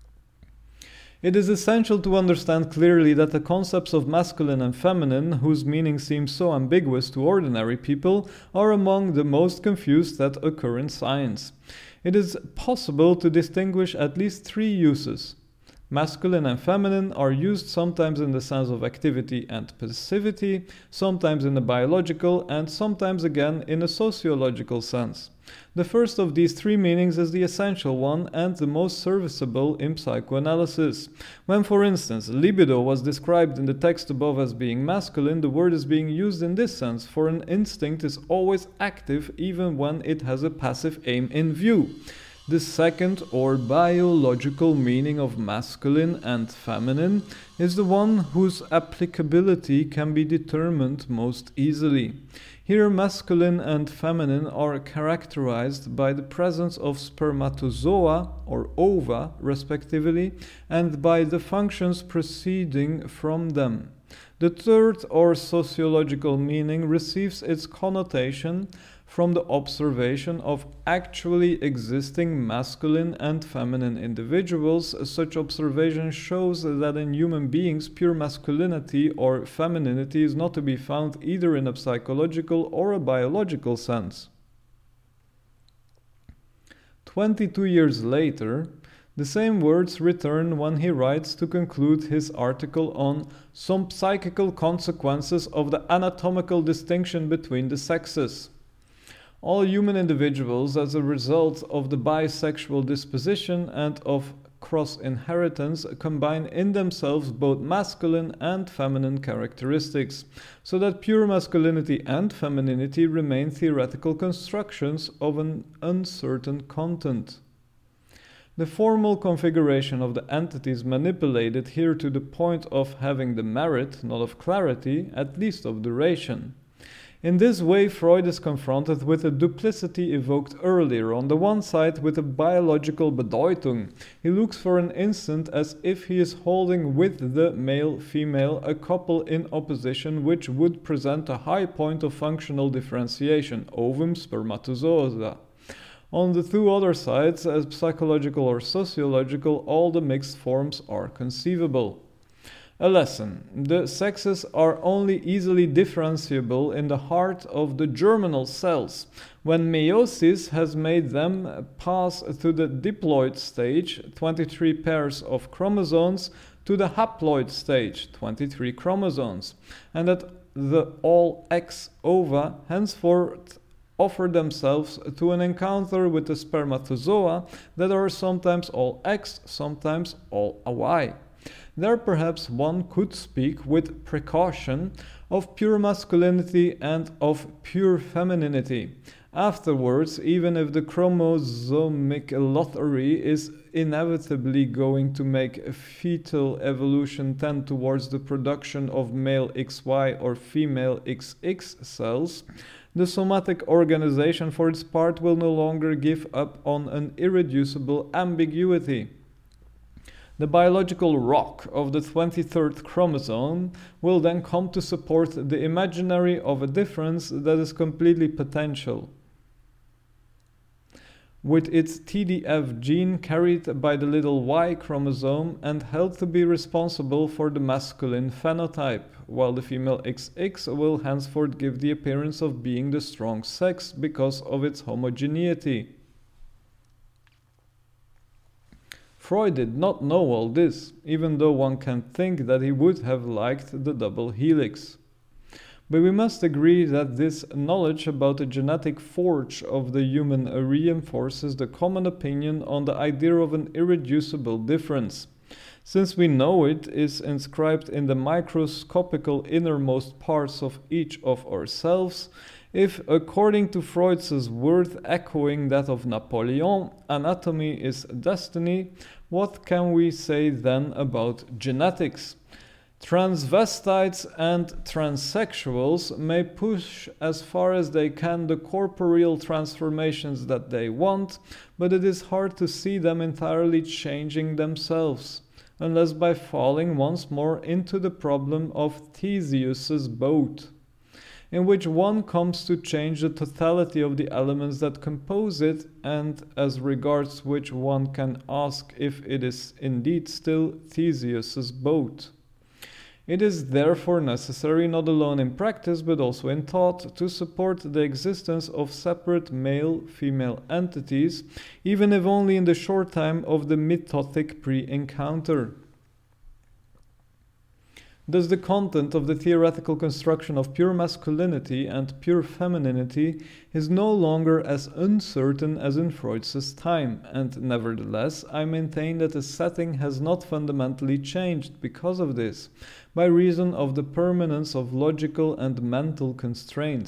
It is essential to understand clearly that the concepts of masculine and feminine, whose meaning seems so ambiguous to ordinary people, are among the most confused that occur in science. It is possible to distinguish at least three uses. Masculine and feminine are used sometimes in the sense of activity and passivity, sometimes in a biological, and sometimes again in a sociological sense. The first of these three meanings is the essential one and the most serviceable in psychoanalysis. When, for instance, libido was described in the text above as being masculine, the word is being used in this sense, for an instinct is always active even when it has a passive aim in view. The second, or biological meaning of masculine and feminine, is the one whose applicability can be determined most easily. Here, masculine and feminine are characterized by the presence of spermatozoa or ova, respectively, and by the functions proceeding from them. The third, or sociological meaning, receives its connotation from the observation of actually existing masculine and feminine individuals. Such observation shows that in human beings pure masculinity or femininity is not to be found either in a psychological or a biological sense. Twenty-two years later, the same words return when he writes to conclude his article on some psychical consequences of the anatomical distinction between the sexes. All human individuals, as a result of the bisexual disposition and of cross-inheritance, combine in themselves both masculine and feminine characteristics, so that pure masculinity and femininity remain theoretical constructions of an uncertain content. The formal configuration of the entities manipulated here to the point of having the merit, not of clarity, at least of duration. In this way, Freud is confronted with a duplicity evoked earlier. On the one side, with a biological Bedeutung. He looks for an instant as if he is holding with the male-female a couple in opposition which would present a high point of functional differentiation, ovum, spermatozoa. On the two other sides, as psychological or sociological, all the mixed forms are conceivable. A lesson. The sexes are only easily differentiable in the heart of the germinal cells. When meiosis has made them pass to the diploid stage, twenty-three pairs of chromosomes, to the haploid stage, twenty-three chromosomes, and that the all X ova henceforth offer themselves to an encounter with the spermatozoa that are sometimes all X, sometimes all Y. There perhaps one could speak with precaution of pure masculinity and of pure femininity. Afterwards, even if the chromosomic lottery is inevitably going to make fetal evolution tend towards the production of male X Y or female X X cells, the somatic organization for its part will no longer give up on an irreducible ambiguity. The biological rock of the twenty-third chromosome will then come to support the imaginary of a difference that is completely potential. With its T D F gene carried by the little Y chromosome and held to be responsible for the masculine phenotype, while the female X X will henceforth give the appearance of being the strong sex because of its homogeneity. Freud did not know all this, even though one can think that he would have liked the double helix. But we must agree that this knowledge about the genetic forge of the human reinforces the common opinion on the idea of an irreducible difference. Since we know it is inscribed in the microscopical innermost parts of each of ourselves, if, according to Freud's word echoing that of Napoleon, anatomy is destiny, what can we say then about genetics? Transvestites and transsexuals may push as far as they can the corporeal transformations that they want, but it is hard to see them entirely changing themselves, unless by falling once more into the problem of Theseus's boat, in which one comes to change the totality of the elements that compose it, and as regards which one can ask if it is indeed still Theseus's boat. It is therefore necessary, not alone in practice but also in thought, to support the existence of separate male-female entities, even if only in the short time of the mitotic pre-encounter. Thus the content of the theoretical construction of pure masculinity and pure femininity is no longer as uncertain as in Freud's time, and nevertheless I maintain that the setting has not fundamentally changed because of this, by reason of the permanence of logical and mental constraints.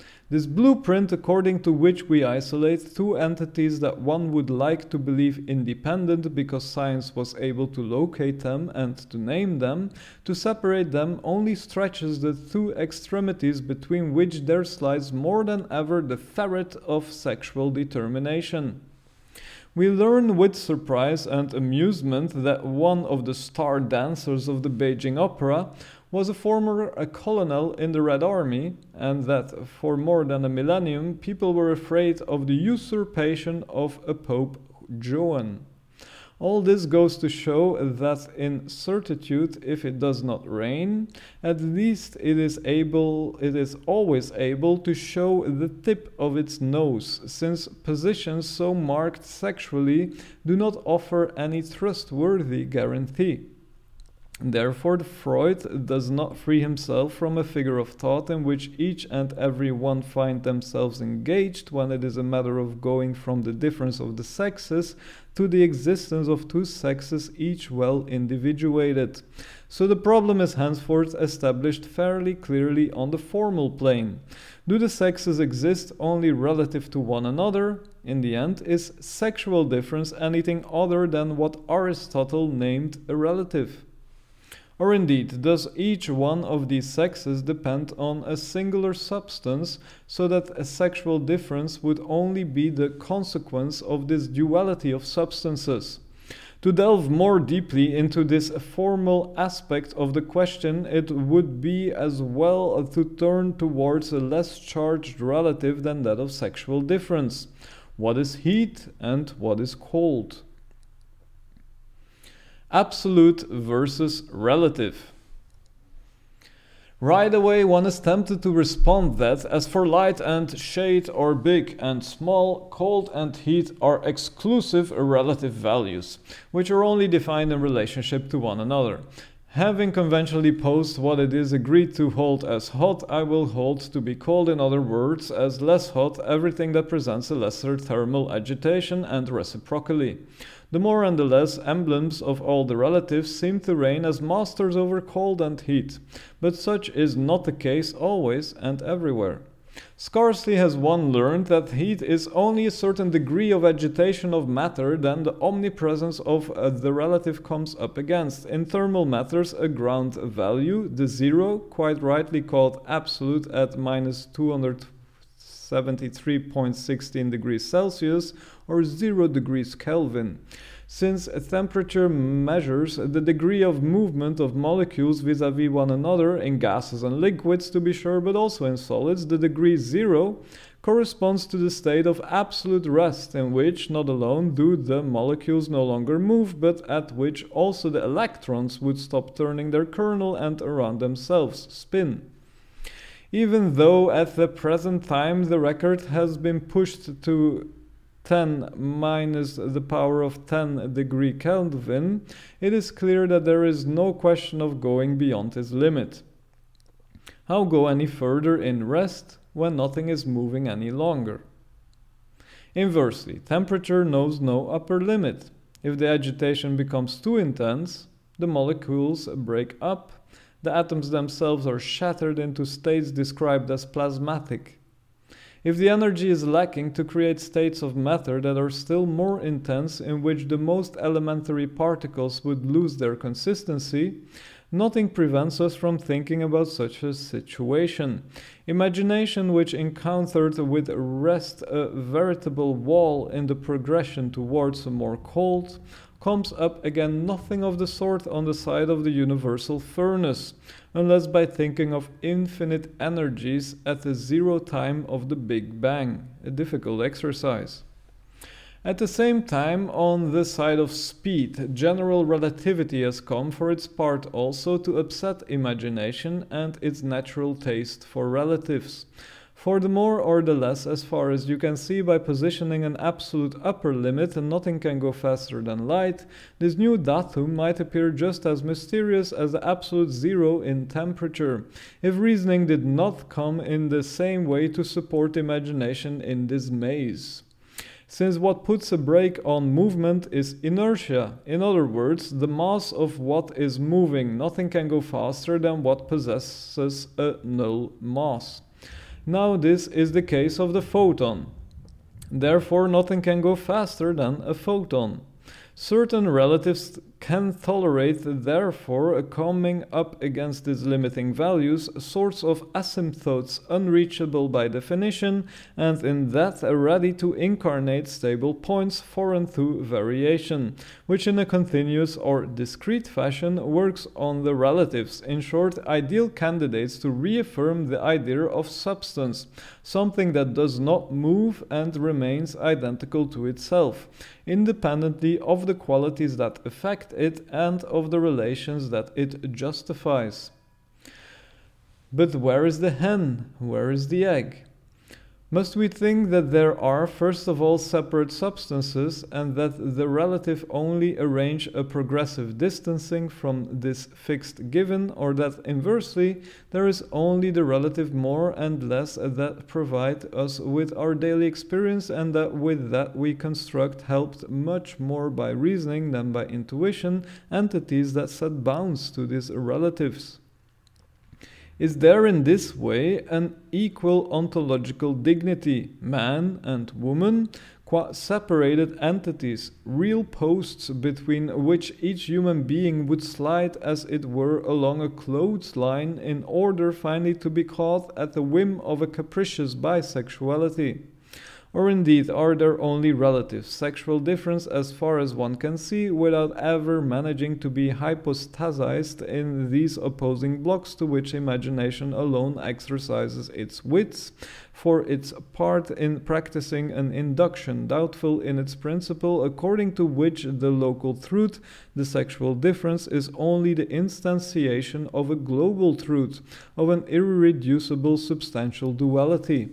This blueprint according to which we isolate two entities that one would like to believe independent because science was able to locate them and to name them, to separate them only stretches the two extremities between which there slides more than ever the ferret of sexual determination. We learn with surprise and amusement that one of the star dancers of the Beijing Opera was a former a colonel in the Red Army, and that for more than a millennium people were afraid of the usurpation of a Pope Joan. All this goes to show that in certitude, if it does not rain, at least it is able, it is always able to show the tip of its nose, since positions so marked sexually do not offer any trustworthy guarantee. Therefore, Freud does not free himself from a figure of thought in which each and every one find themselves engaged when it is a matter of going from the difference of the sexes to the existence of two sexes each well individuated. So the problem is henceforth established fairly clearly on the formal plane. Do the sexes exist only relative to one another? In the end, is sexual difference anything other than what Aristotle named a relative? Or indeed, does each one of these sexes depend on a singular substance, so that a sexual difference would only be the consequence of this duality of substances? To delve more deeply into this formal aspect of the question, it would be as well to turn towards a less charged relative than that of sexual difference. What is heat and what is cold? Absolute versus relative. Right away one is tempted to respond that, as for light and shade or big and small, cold and heat are exclusive relative values, which are only defined in relationship to one another. Having conventionally posed what it is agreed to hold as hot, I will hold to be cold, in other words, as less hot, everything that presents a lesser thermal agitation, and reciprocally. The more and the less emblems of all the relatives seem to reign as masters over cold and heat, but such is not the case always and everywhere. Scarcely has one learned that heat is only a certain degree of agitation of matter than the omnipresence of uh, the relative comes up against. In thermal matters, a ground value, the zero, quite rightly called absolute at minus two hundred seventy-three point one six degrees Celsius or zero degrees Kelvin. Since temperature measures the degree of movement of molecules vis-à-vis one another in gases and liquids, to be sure, but also in solids, the degree zero corresponds to the state of absolute rest, in which not alone do the molecules no longer move, but at which also the electrons would stop turning their kernel and around themselves spin. Even though at the present time the record has been pushed to ten minus the power of ten degree Kelvin, it is clear that there is no question of going beyond this limit. How go any further in rest when nothing is moving any longer? Inversely, temperature knows no upper limit. If the agitation becomes too intense, the molecules break up. The atoms themselves are shattered into states described as plasmatic. If the energy is lacking to create states of matter that are still more intense, in which the most elementary particles would lose their consistency, nothing prevents us from thinking about such a situation. Imagination, which encountered with rest a veritable wall in the progression towards a more cold, comes up again nothing of the sort on the side of the universal furnace, unless by thinking of infinite energies at the zero time of the Big Bang, a difficult exercise. At the same time, on the side of speed, general relativity has come for its part also to upset imagination and its natural taste for relatives. For the more or the less, as far as you can see by positioning an absolute upper limit, and nothing can go faster than light, this new datum might appear just as mysterious as the absolute zero in temperature, if reasoning did not come in the same way to support imagination in this maze. Since what puts a brake on movement is inertia, in other words, the mass of what is moving, nothing can go faster than what possesses a null mass. Now this is the case of the photon. Therefore, nothing can go faster than a photon. Certain relatives can tolerate, therefore, coming up against these limiting values, sorts of asymptotes unreachable by definition, and in that ready to incarnate stable points foreign to variation, which in a continuous or discrete fashion works on the relatives, in short, ideal candidates to reaffirm the idea of substance, something that does not move and remains identical to itself, independently of the qualities that affect it and of the relations that it justifies. But where is the hen? Where is the egg? Must we think that there are, first of all, separate substances, and that the relative only arrange a progressive distancing from this fixed given, or that, inversely, there is only the relative more and less that provide us with our daily experience, and that with that we construct, helped much more by reasoning than by intuition, entities that set bounds to these relatives? Is there in this way an equal ontological dignity, man and woman, qua separated entities, real posts between which each human being would slide as it were along a clothesline in order finally to be caught at the whim of a capricious bisexuality? Or indeed, are there only relative sexual difference as far as one can see, without ever managing to be hypostasized in these opposing blocks to which imagination alone exercises its wits, for its part in practicing an induction, doubtful in its principle, according to which the local truth, the sexual difference, is only the instantiation of a global truth, of an irreducible substantial duality?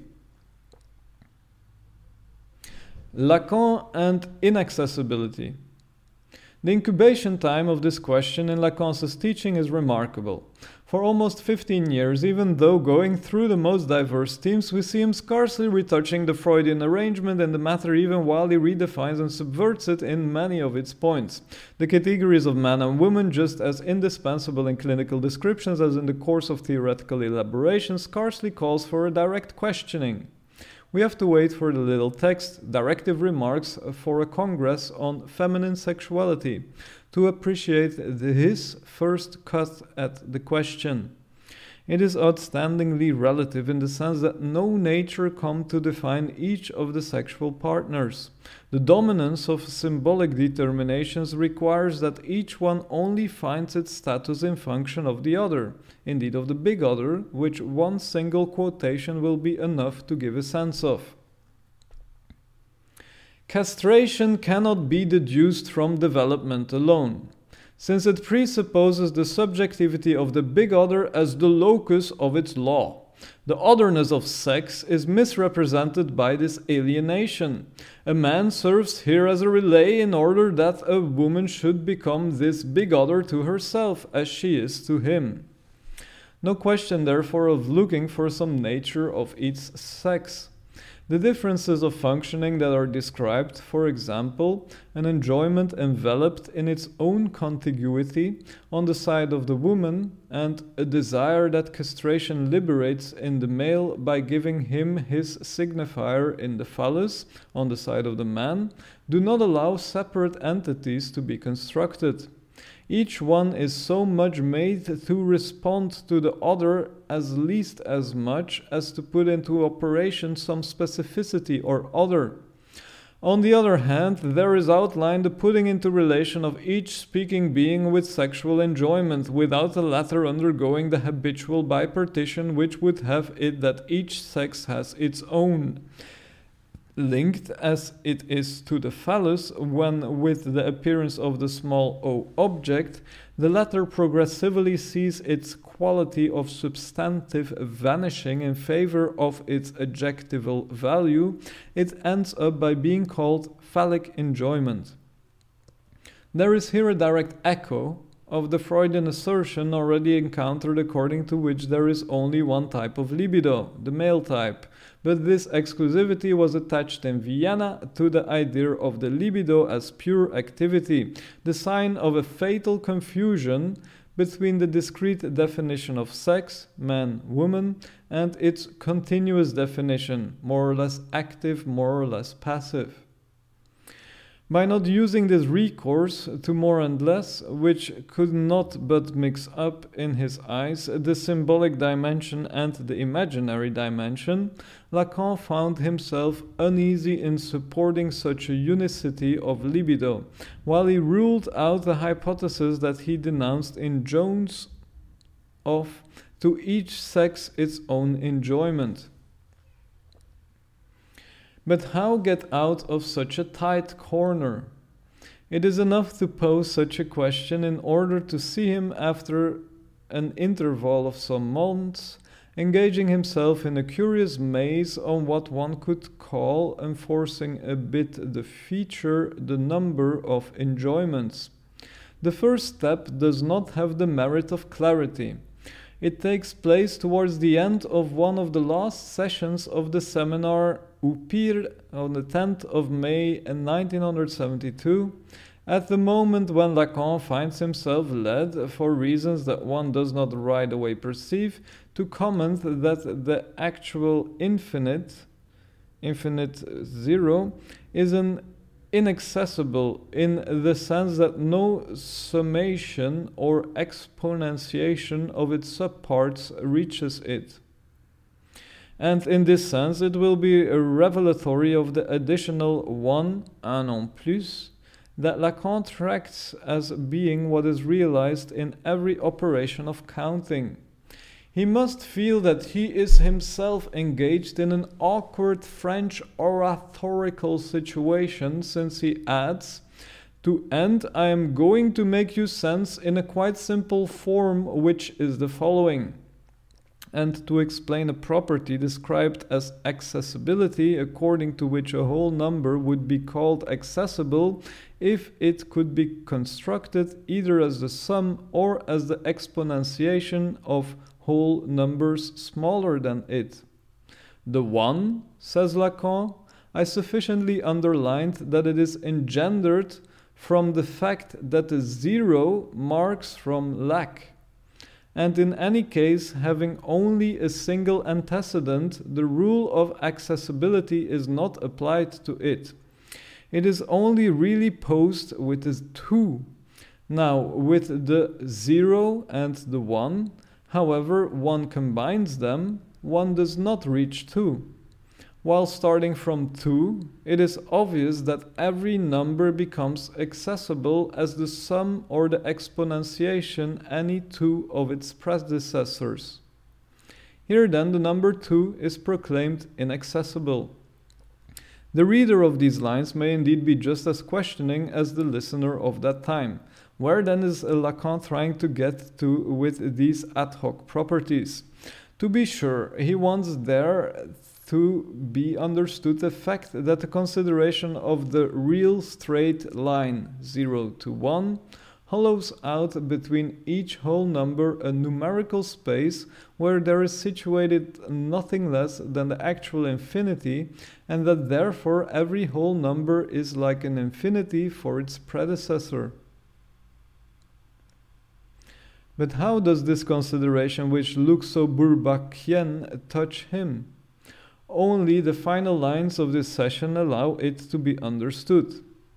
Lacan and inaccessibility. The incubation time of this question in Lacan's teaching is remarkable. For almost fifteen years, even though going through the most diverse themes, we see him scarcely retouching the Freudian arrangement in the matter, even while he redefines and subverts it in many of its points. The categories of man and woman, just as indispensable in clinical descriptions as in the course of theoretical elaboration, scarcely calls for a direct questioning. We have to wait for the little text, Directive Remarks for a Congress on Feminine Sexuality, to appreciate the, his first cut at the question. It is outstandingly relative in the sense that no nature come to define each of the sexual partners. The dominance of symbolic determinations requires that each one only finds its status in function of the other, indeed of the big other, which one single quotation will be enough to give a sense of. Castration cannot be deduced from development alone, since it presupposes the subjectivity of the big other as the locus of its law. The otherness of sex is misrepresented by this alienation. A man serves here as a relay in order that a woman should become this big other to herself, as she is to him. No question, therefore, of looking for some nature of each sex. The differences of functioning that are described, for example, an enjoyment enveloped in its own contiguity on the side of the woman, and a desire that castration liberates in the male by giving him his signifier in the phallus on the side of the man, do not allow separate entities to be constructed. Each one is so much made to respond to the other as least as much as to put into operation some specificity or other. On the other hand, there is outlined the putting into relation of each speaking being with sexual enjoyment, without the latter undergoing the habitual bipartition which would have it that each sex has its own. Linked as it is to the phallus, when with the appearance of the small o object, the latter progressively sees its quality of substantive vanishing in favor of its adjectival value, it ends up by being called phallic enjoyment. There is here a direct echo of the Freudian assertion already encountered, according to which there is only one type of libido, the male type, but this exclusivity was attached in Vienna to the idea of the libido as pure activity, the sign of a fatal confusion between the discrete definition of sex, man, woman, and its continuous definition, more or less active, more or less passive. By not using this recourse to more and less, which could not but mix up in his eyes the symbolic dimension and the imaginary dimension, Lacan found himself uneasy in supporting such a unicity of libido, while he ruled out the hypothesis that he denounced in Jones of to each sex its own enjoyment. But how get out of such a tight corner? It is enough to pose such a question in order to see him after an interval of some months, engaging himself in a curious maze on what one could call, enforcing a bit the feature, the number of enjoyments. The first step does not have the merit of clarity. It takes place towards the end of one of the last sessions of the seminar Upir on the tenth of May nineteen seventy-two, at the moment when Lacan finds himself led, for reasons that one does not right away perceive, to comment that the actual infinite, infinite zero, is an inaccessible in the sense that no summation or exponentiation of its subparts reaches it. And in this sense, it will be a revelatory of the additional one, un en plus, that Lacan tracts as being what is realized in every operation of counting. He must feel that he is himself engaged in an awkward French oratorical situation, since he adds, "To end, I am going to make you sense in a quite simple form, which is the following." And to explain a property described as accessibility, according to which a whole number would be called accessible if it could be constructed either as the sum or as the exponentiation of whole numbers smaller than it. The one, says Lacan, I sufficiently underlined that it is engendered from the fact that the zero marks from lack. And in any case, having only a single antecedent, the rule of accessibility is not applied to it. It is only really posed with the two. Now, with the zero and the one, however one combines them, one does not reach two. While starting from two, it is obvious that every number becomes accessible as the sum or the exponentiation any two of its predecessors. Here then the number two is proclaimed inaccessible. The reader of these lines may indeed be just as questioning as the listener of that time. Where then is Lacan trying to get to with these ad hoc properties? To be sure, he wants there to be understood the fact that the consideration of the real straight line zero to one hollows out between each whole number a numerical space where there is situated nothing less than the actual infinity, and that therefore every whole number is like an infinity for its predecessor. But how does this consideration, which looks so Bourbachian, touch him? Only the final lines of this session allow it to be understood.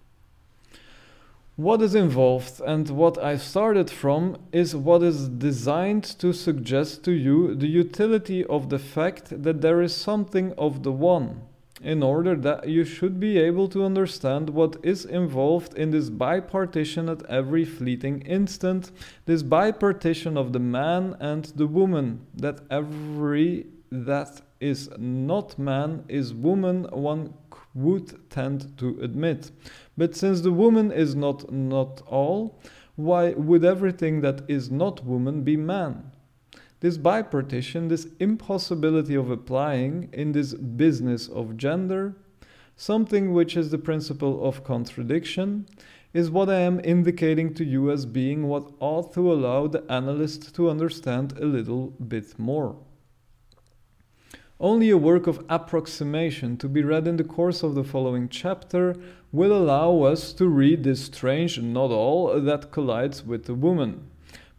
What is involved and what I started from is what is designed to suggest to you the utility of the fact that there is something of the one, in order that you should be able to understand what is involved in this bipartition at every fleeting instant, this bipartition of the man and the woman, that every that is not man is woman, one would tend to admit. But since the woman is not not all, why would everything that is not woman be man? This bipartition, this impossibility of applying in this business of gender, something which is the principle of contradiction, is what I am indicating to you as being what ought to allow the analyst to understand a little bit more. Only a work of approximation to be read in the course of the following chapter will allow us to read this strange not all that collides with the woman.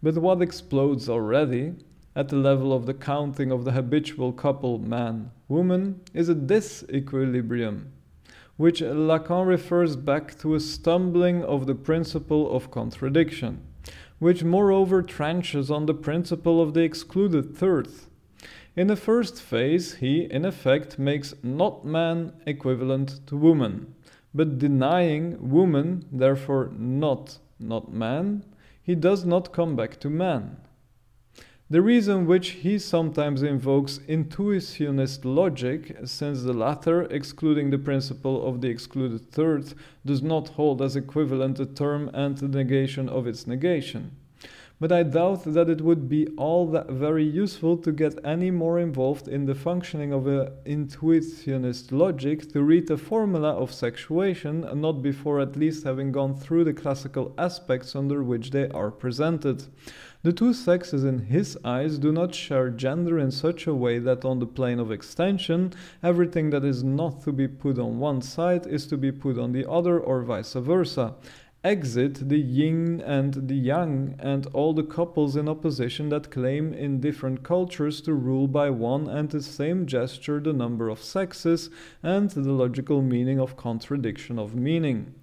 But what explodes already, at the level of the counting of the habitual couple man-woman, is a disequilibrium, which Lacan refers back to a stumbling of the principle of contradiction, which moreover trenches on the principle of the excluded third. In the first phase, he, in effect, makes not man equivalent to woman, but denying woman, therefore not not man, he does not come back to man. The reason which he sometimes invokes intuitionist logic, since the latter, excluding the principle of the excluded third, does not hold as equivalent a term and the negation of its negation. But I doubt that it would be all that very useful to get any more involved in the functioning of an intuitionist logic to read the formula of sexuation, not before at least having gone through the classical aspects under which they are presented. The two sexes in his eyes do not share gender in such a way that on the plane of extension, everything that is not to be put on one side is to be put on the other, or vice versa. Exit the yin and the yang and all the couples in opposition that claim in different cultures to rule by one and the same gesture the number of sexes and the logical meaning of contradiction of meaning.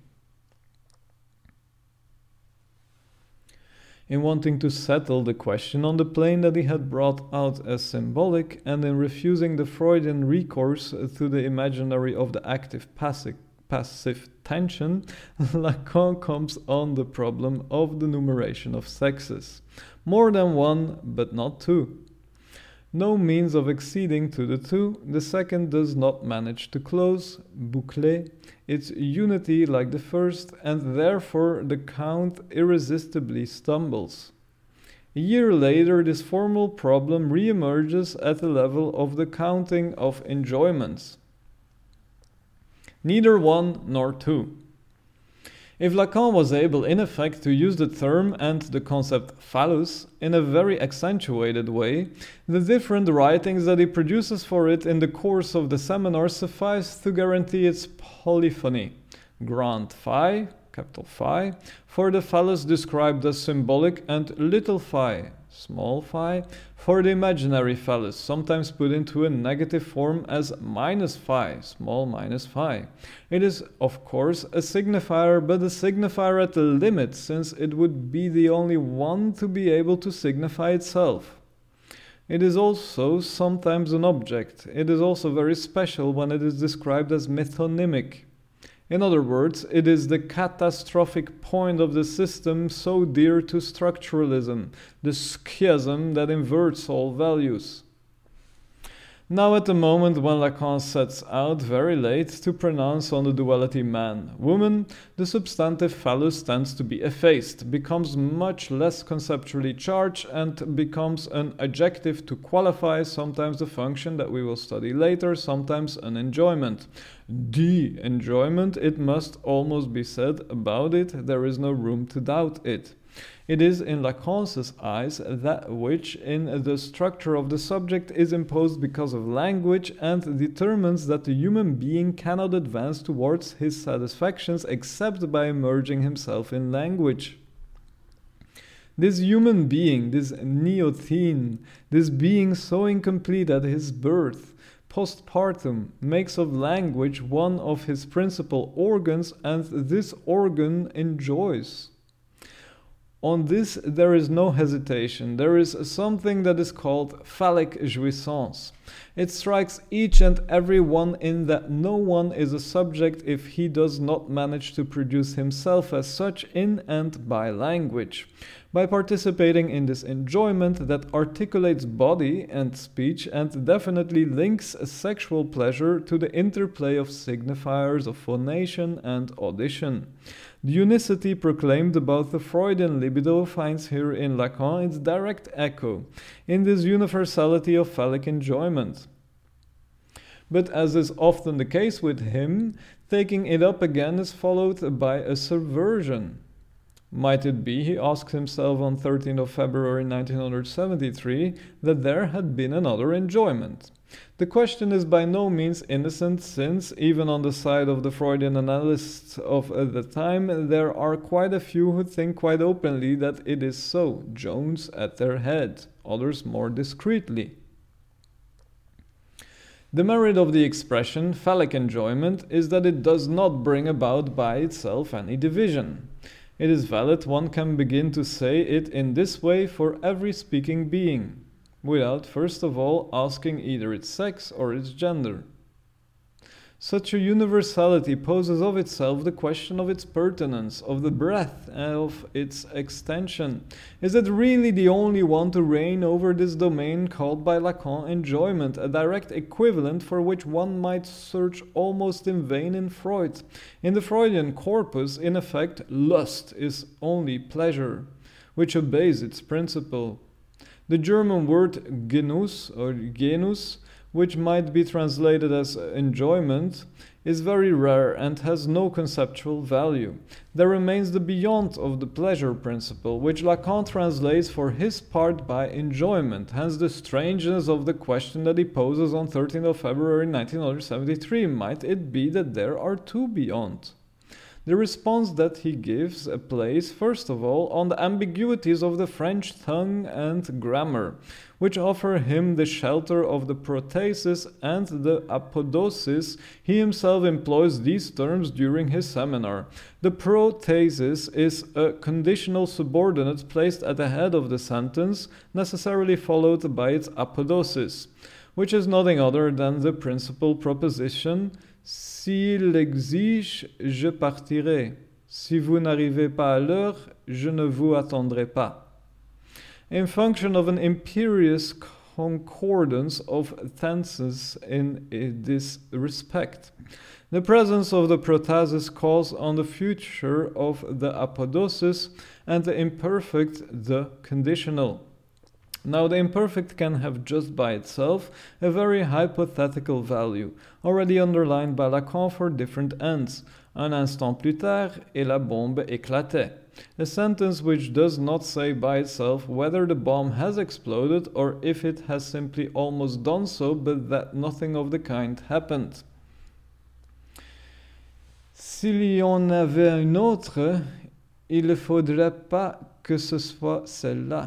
In wanting to settle the question on the plane that he had brought out as symbolic, and in refusing the Freudian recourse to the imaginary of the active-passive passive tension, Lacan comes on the problem of the numeration of sexes. More than one, but not two. No means of exceeding to the two, the second does not manage to close, boucler, its unity like the first, and therefore the count irresistibly stumbles. A year later, this formal problem re-emerges at the level of the counting of enjoyments. Neither one nor two. If Lacan was able in effect to use the term and the concept phallus in a very accentuated way, the different writings that he produces for it in the course of the seminar suffice to guarantee its polyphony. Grand phi, capital phi, for the phallus described as symbolic, and little phi, small phi, for the imaginary phallus, sometimes put into a negative form as minus phi, small minus phi. It is, of course, a signifier, but a signifier at the limit, since it would be the only one to be able to signify itself. It is also sometimes an object. It is also very special when it is described as metonymic. In other words, it is the catastrophic point of the system so dear to structuralism, the schism that inverts all values. Now at the moment when Lacan sets out very late to pronounce on the duality man-woman, the substantive phallus tends to be effaced, becomes much less conceptually charged, and becomes an adjective to qualify sometimes the function that we will study later, sometimes an enjoyment. The enjoyment, it must almost be said about it, there is no room to doubt it. It is in Lacan's eyes that which in the structure of the subject is imposed because of language and determines that the human being cannot advance towards his satisfactions except by immersing himself in language. This human being, this neothene, this being so incomplete at his birth, postpartum, makes of language one of his principal organs, and this organ enjoys. On this there is no hesitation. There is something that is called phallic jouissance. It strikes each and every one in that no one is a subject if he does not manage to produce himself as such in and by language. By participating in this enjoyment that articulates body and speech and definitely links sexual pleasure to the interplay of signifiers of phonation and audition. The unicity proclaimed about the Freudian libido finds here in Lacan its direct echo, in this universality of phallic enjoyment. But as is often the case with him, taking it up again is followed by a subversion. Might it be, he asked himself on thirteenth of February nineteen seventy-three, that there had been another enjoyment? The question is by no means innocent, since, even on the side of the Freudian analysts of the time, there are quite a few who think quite openly that it is so, Jones at their head, others more discreetly. The merit of the expression phallic enjoyment is that it does not bring about by itself any division. It is valid, one can begin to say it in this way for every speaking being, without first of all asking either its sex or its gender. Such a universality poses of itself the question of its pertinence, of the breadth, and of its extension. Is it really the only one to reign over this domain called by Lacan enjoyment, a direct equivalent for which one might search almost in vain in Freud? In the Freudian corpus, in effect, lust is only pleasure, which obeys its principle. The German word Genuss or Genus, which might be translated as enjoyment, is very rare and has no conceptual value. There remains the beyond of the pleasure principle, which Lacan translates for his part by enjoyment, hence the strangeness of the question that he poses on thirteenth of February nineteen seventy-three. Might it be that there are two beyond? The response that he gives a place, first of all, on the ambiguities of the French tongue and grammar, which offer him the shelter of the protasis and the apodosis. He himself employs these terms during his seminar. The protasis is a conditional subordinate placed at the head of the sentence, necessarily followed by its apodosis, which is nothing other than the principal proposition: s'il exige, je partirai. Si vous n'arrivez pas à l'heure, je ne vous attendrai pas. In function of an imperious concordance of tenses in this respect, the presence of the protasis calls on the future of the apodosis and the imperfect the conditional. Now, the imperfect can have just by itself a very hypothetical value, already underlined by Lacan for different ends. Un instant plus tard, et la bombe éclatait. A sentence which does not say by itself whether the bomb has exploded or if it has simply almost done so, but that nothing of the kind happened. S'il y en avait une autre, il ne faudrait pas que ce soit celle-là.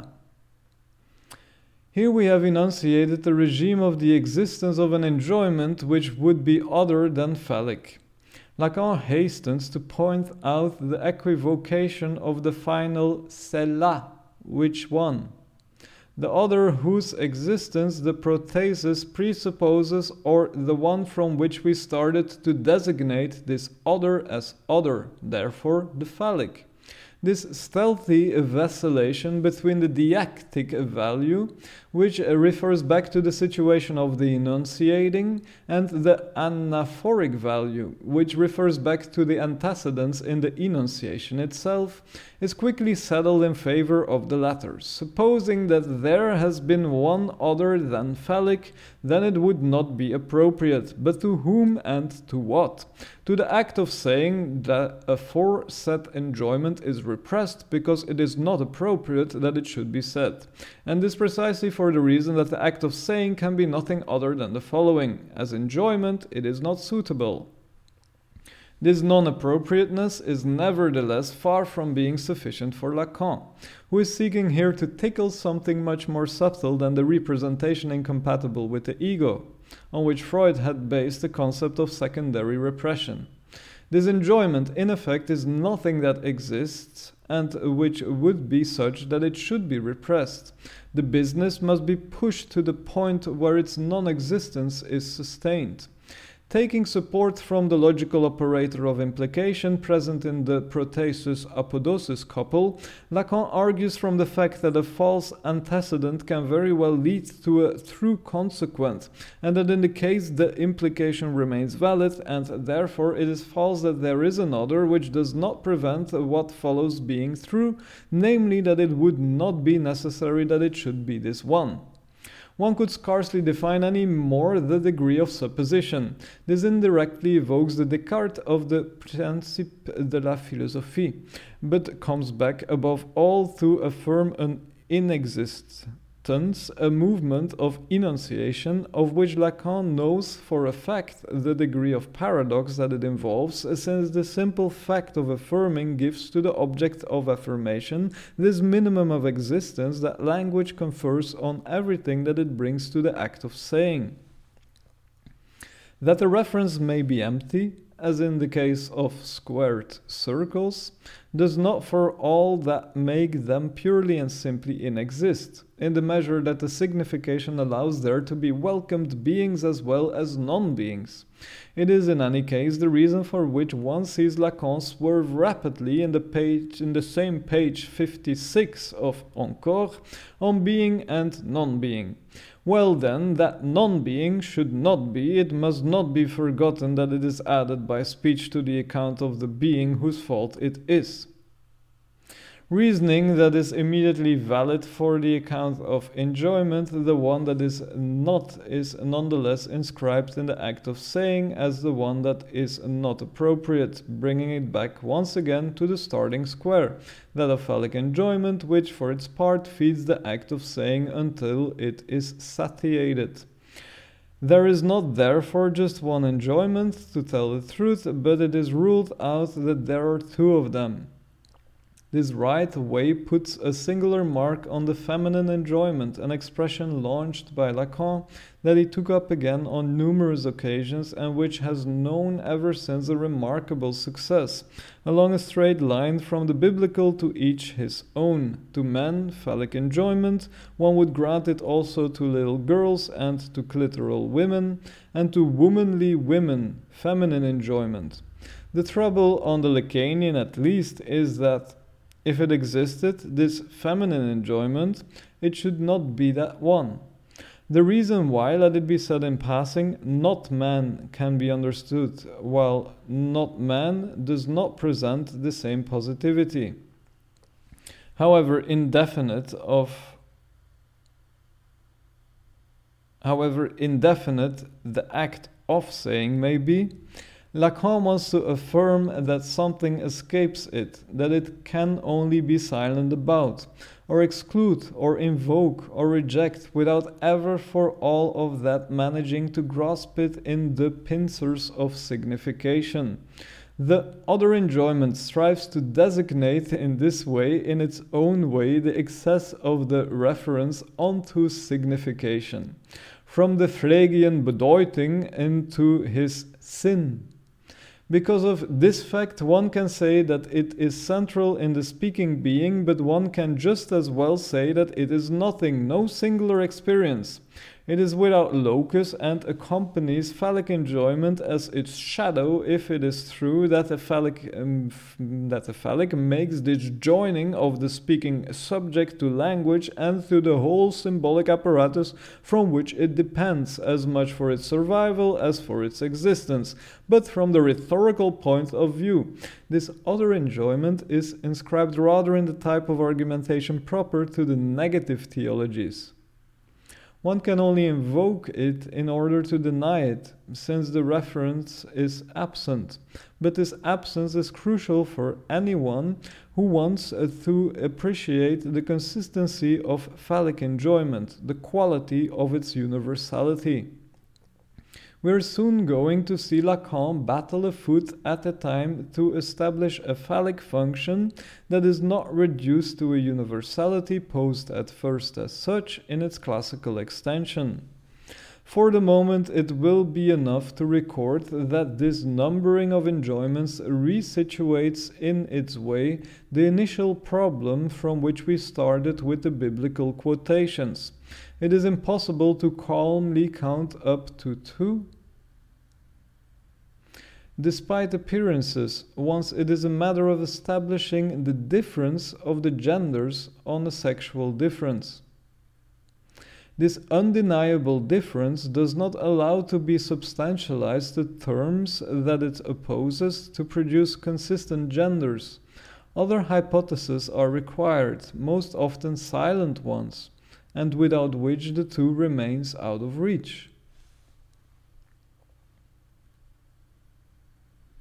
Here we have enunciated the regime of the existence of an enjoyment which would be other than phallic. Lacan hastens to point out the equivocation of the final celle-là, which one? The other whose existence the protasis presupposes, or the one from which we started to designate this other as other, therefore the phallic. This stealthy vacillation between the deictic value, which refers back to the situation of the enunciating, and the anaphoric value, which refers back to the antecedents in the enunciation itself, is quickly settled in favor of the latter. Supposing that there has been one other than phallic, then it would not be appropriate, but to whom and to what? To the act of saying that a foresaid enjoyment is repressed because it is not appropriate that it should be said. And this precisely for the reason that the act of saying can be nothing other than the following: as enjoyment, it is not suitable. This non-appropriateness is nevertheless far from being sufficient for Lacan, who is seeking here to tickle something much more subtle than the representation incompatible with the ego, on which Freud had based the concept of secondary repression. This enjoyment, in effect, is nothing that exists and which would be such that it should be repressed. The business must be pushed to the point where its non-existence is sustained. Taking support from the logical operator of implication present in the protasis-apodosis couple, Lacan argues from the fact that a false antecedent can very well lead to a true consequent, and that in the case the implication remains valid, and therefore it is false that there is another which does not prevent what follows being true, namely that it would not be necessary that it should be this one. One could scarcely define any more the degree of supposition. This indirectly evokes the Descartes of the Principe de la Philosophie, but comes back above all to affirm an inexistence, a movement of enunciation of which Lacan knows for a fact the degree of paradox that it involves, since the simple fact of affirming gives to the object of affirmation this minimum of existence that language confers on everything that it brings to the act of saying. That a reference may be empty, as in the case of squared circles, does not for all that make them purely and simply inexist, in the measure that the signification allows there to be welcomed beings as well as non-beings. It is in any case the reason for which one sees Lacan swerve rapidly in the page in the same page fifty-six of Encore on being and non-being. Well then, that non-being should not be, it must not be forgotten that it is added by speech to the account of the being whose fault it is. Reasoning that is immediately valid for the account of enjoyment, the one that is not is nonetheless inscribed in the act of saying as the one that is not appropriate, bringing it back once again to the starting square, that of phallic enjoyment, which for its part feeds the act of saying until it is satiated. There is not therefore just one enjoyment, to tell the truth, but it is ruled out that there are two of them. This right way puts a singular mark on the feminine enjoyment, an expression launched by Lacan that he took up again on numerous occasions and which has known ever since a remarkable success, along a straight line from the biblical to each his own. To men, phallic enjoyment, one would grant it also to little girls and to clitoral women, and to womanly women, feminine enjoyment. The trouble, on the Lacanian at least, is that if it existed, this feminine enjoyment, it should not be that one. The reason why, let it be said in passing, not man can be understood, while not man does not present the same positivity. However indefinite of however indefinite the act of saying may be, Lacan wants to affirm that something escapes it, that it can only be silent about, or exclude, or invoke, or reject, without ever for all of that managing to grasp it in the pincers of signification. The other enjoyment strives to designate in this way, in its own way, the excess of the reference onto signification, from the Phlegian Bedeutung into his Sinn. Because of this fact, one can say that it is central in the speaking being, but one can just as well say that it is nothing, no singular experience. It is without locus and accompanies phallic enjoyment as its shadow, if it is true that the phallic, um, that the phallic makes this joining of the speaking subject to language and to the whole symbolic apparatus from which it depends, as much for its survival as for its existence. But from the rhetorical point of view, this other enjoyment is inscribed rather in the type of argumentation proper to the negative theologies. One can only invoke it in order to deny it, since the reference is absent. But this absence is crucial for anyone who wants to appreciate the consistency of phallic enjoyment, the quality of its universality. We are soon going to see Lacan battle afoot at a time to establish a phallic function that is not reduced to a universality posed at first as such in its classical extension. For the moment, it will be enough to record that this numbering of enjoyments resituates in its way the initial problem from which we started with the biblical quotations. It is impossible to calmly count up to two. Despite appearances, once it is a matter of establishing the difference of the genders on a sexual difference. This undeniable difference does not allow to be substantialized the terms that it opposes to produce consistent genders. Other hypotheses are required, most often silent ones. and without which the two remains out of reach.